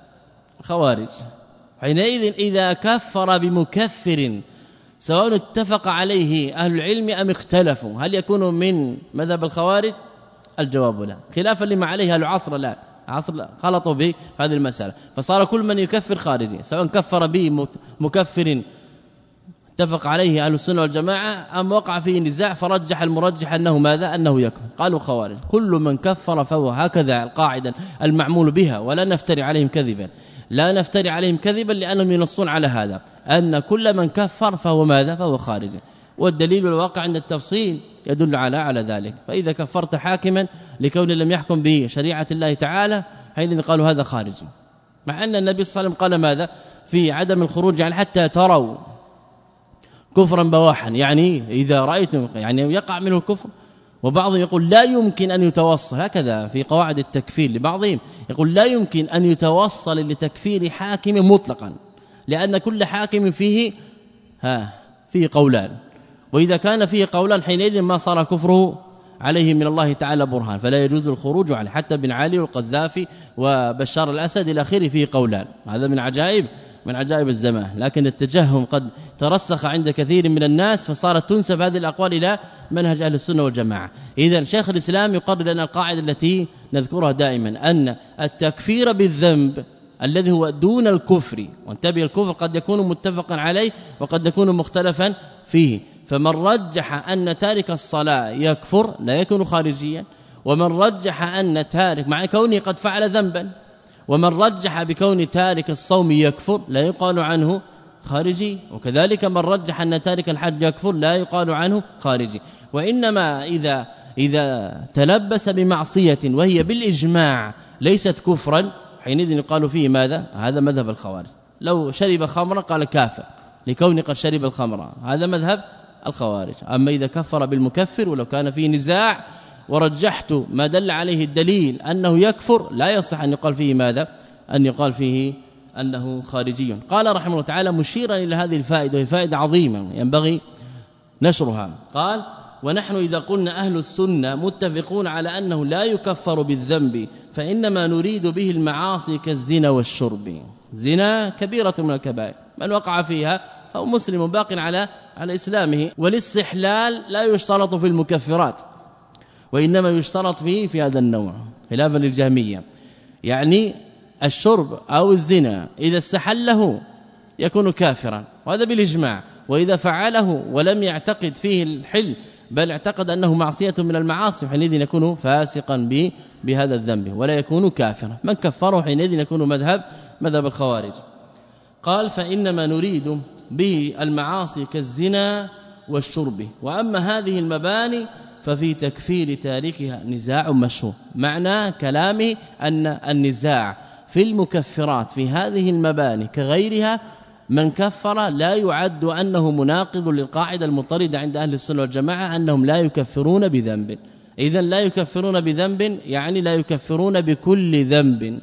خوارج. حينئذ إذا كفر بمكفر سواء اتفق عليه أهل العلم أم اختلفوا هل يكون من مذهب الخوارج؟ الجواب لا، خلافا لما عليه العصر لا عصر لا خلطوا به هذه المسألة، فصار كل من يكفر خارجي سواء كفر به مكفر اتفق عليه أهل السنة والجماعة أم وقع فيه نزاع فرجح المرجح أنه ماذا؟ أنه يكفر. قالوا خوارج كل من كفر فهو هكذا القاعدة المعمول بها، ولا نفتري عليهم كذبا، لا نفتري عليهم كذبا لأنهم ينصون على هذا أن كل من كفر فهو ماذا؟ فهو خارج، والدليل الواقع عند التفصيل يدل على على ذلك. فإذا كفرت حاكما لكون لم يحكم به شريعة الله تعالى حينئذ قالوا هذا خارجي، مع أن النبي صلى الله عليه وسلم قال ماذا؟ في عدم الخروج يعني حتى تروا كفرا بواحا، يعني إذا رأيتم يعني يقع منه الكفر. وبعضهم يقول لا يمكن أن يتوصل، هكذا في قواعد التكفير لبعضهم يقول لا يمكن أن يتوصل لتكفير حاكم مطلقا، لأن كل حاكم فيه ها فيه قولان، وإذا كان فيه قولان حينئذ ما صار كفره عليه من الله تعالى برهان، فلا يجوز الخروج عليه. حتى بن علي والقذافي وبشار الأسد إلى آخره فيه قولان، هذا من عجائب من عجائب الزمان، لكن التجهم قد ترسخ عند كثير من الناس فصارت تنسب هذه الأقوال إلى منهج أهل السنة والجماعة. إذن شيخ الإسلام يقرر لنا القاعدة التي نذكرها دائما أن التكفير بالذنب الذي هو دون الكفر، وانتبه الكفر قد يكون متفقا عليه وقد يكون مختلفا فيه، فمن رجح أن تارك الصلاة يكفر لا يكون خارجيا، ومن رجح أن تارك مع كونه قد فعل ذنبا، ومن رجح بكون تارك الصوم يكفر لا يقال عنه خارجي، وكذلك من رجح أن تارك الحج يكفر لا يقال عنه خارجي. وإنما إذا إذا تلبس بمعصية وهي بالإجماع ليست كفرا حينئذ يقال فيه ماذا؟ هذا مذهب الخوارج. لو شرب خمرا قال كافر لكون قد شرب الخمر، هذا مذهب الخوارج. أما إذا كفر بالمكفر ولو كان فيه نزاع ورجحت ما دل عليه الدليل أنه يكفر لا يصح أن يقال فيه ماذا؟ أن يقال فيه أنه خارجي. قال رحمه الله تعالى مشيرا إلى هذه الفائدة، وهي فائدة عظيمة ينبغي نشرها. قال ونحن إذا قلنا أهل السنة متفقون على أنه لا يكفر بالذنب فإنما نريد به المعاصي كالزنا والشرب. زنا كبيرة من الكبائر، من وقع فيها فهو مسلم باق على على إسلامه، والاستحلال لا يشترط في المكفرات وإنما يشترط فيه في هذا النوع خلافا للجهمية، يعني الشرب أو الزنا إذا استحله يكون كافرا وهذا بالإجماع، وإذا فعله ولم يعتقد فيه الحل بل اعتقد أنه معصية من المعاصي حينئذ يكون فاسقا بهذا الذنب ولا يكون كافرا. من كفره حينئذ يكون مذهب مذهب الخوارج. قال فإنما نريد به المعاصي كالزنا والشرب، وأما هذه المباني ففي تكفير تاركها نزاع مشهور. معنى كلامه أن النزاع في المكفرات في هذه المباني كغيرها من كفر لا يعد أنه مناقض للقاعدة المطردة عند أهل السنة والجماعة أنهم لا يكفرون بذنب. إذن لا يكفرون بذنب يعني لا يكفرون بكل ذنب،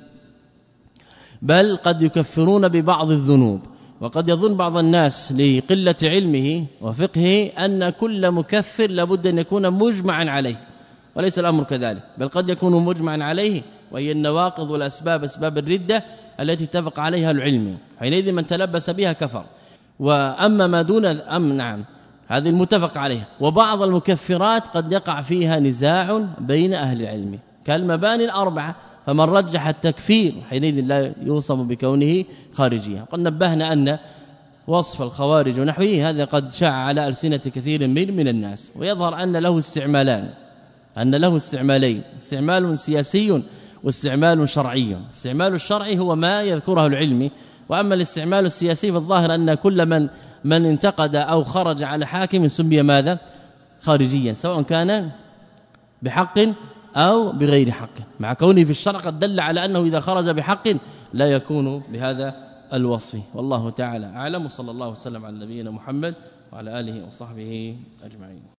بل قد يكفرون ببعض الذنوب. وقد يظن بعض الناس لقلة علمه وفقهه أن كل مكفر لابد أن يكون مجمعا عليه، وليس الأمر كذلك، بل قد يكون مجمعا عليه وهي النواقض والأسباب أسباب الردة التي اتفق عليها العلم، حينئذ من تلبس بها كفر. وأما ما دون أم نعم هذه المتفق عليها، وبعض المكفرات قد يقع فيها نزاع بين أهل العلم كالمباني الأربعة، فمن رجح التكفير حينئذ لا يوصف بكونه خارجيا. قد نبهنا أن وصف الخوارج ونحوه هذا قد شاع على ألسنة كثير من من الناس، ويظهر أن له استعمالان أن له استعمالين، استعمال سياسي واستعمال شرعي. الاستعمال الشرعي هو ما يذكره العلم، وأما الاستعمال السياسي فالظاهر أن كل من من انتقد أو خرج على حاكم سمي ماذا؟ خارجيا، سواء كان بحق أو بغير حق، مع كونه في الشرع قد دل على أنه إذا خرج بحق لا يكون بهذا الوصف. والله تعالى أعلم، وصلى الله وسلم على نبينا محمد وعلى آله وصحبه أجمعين.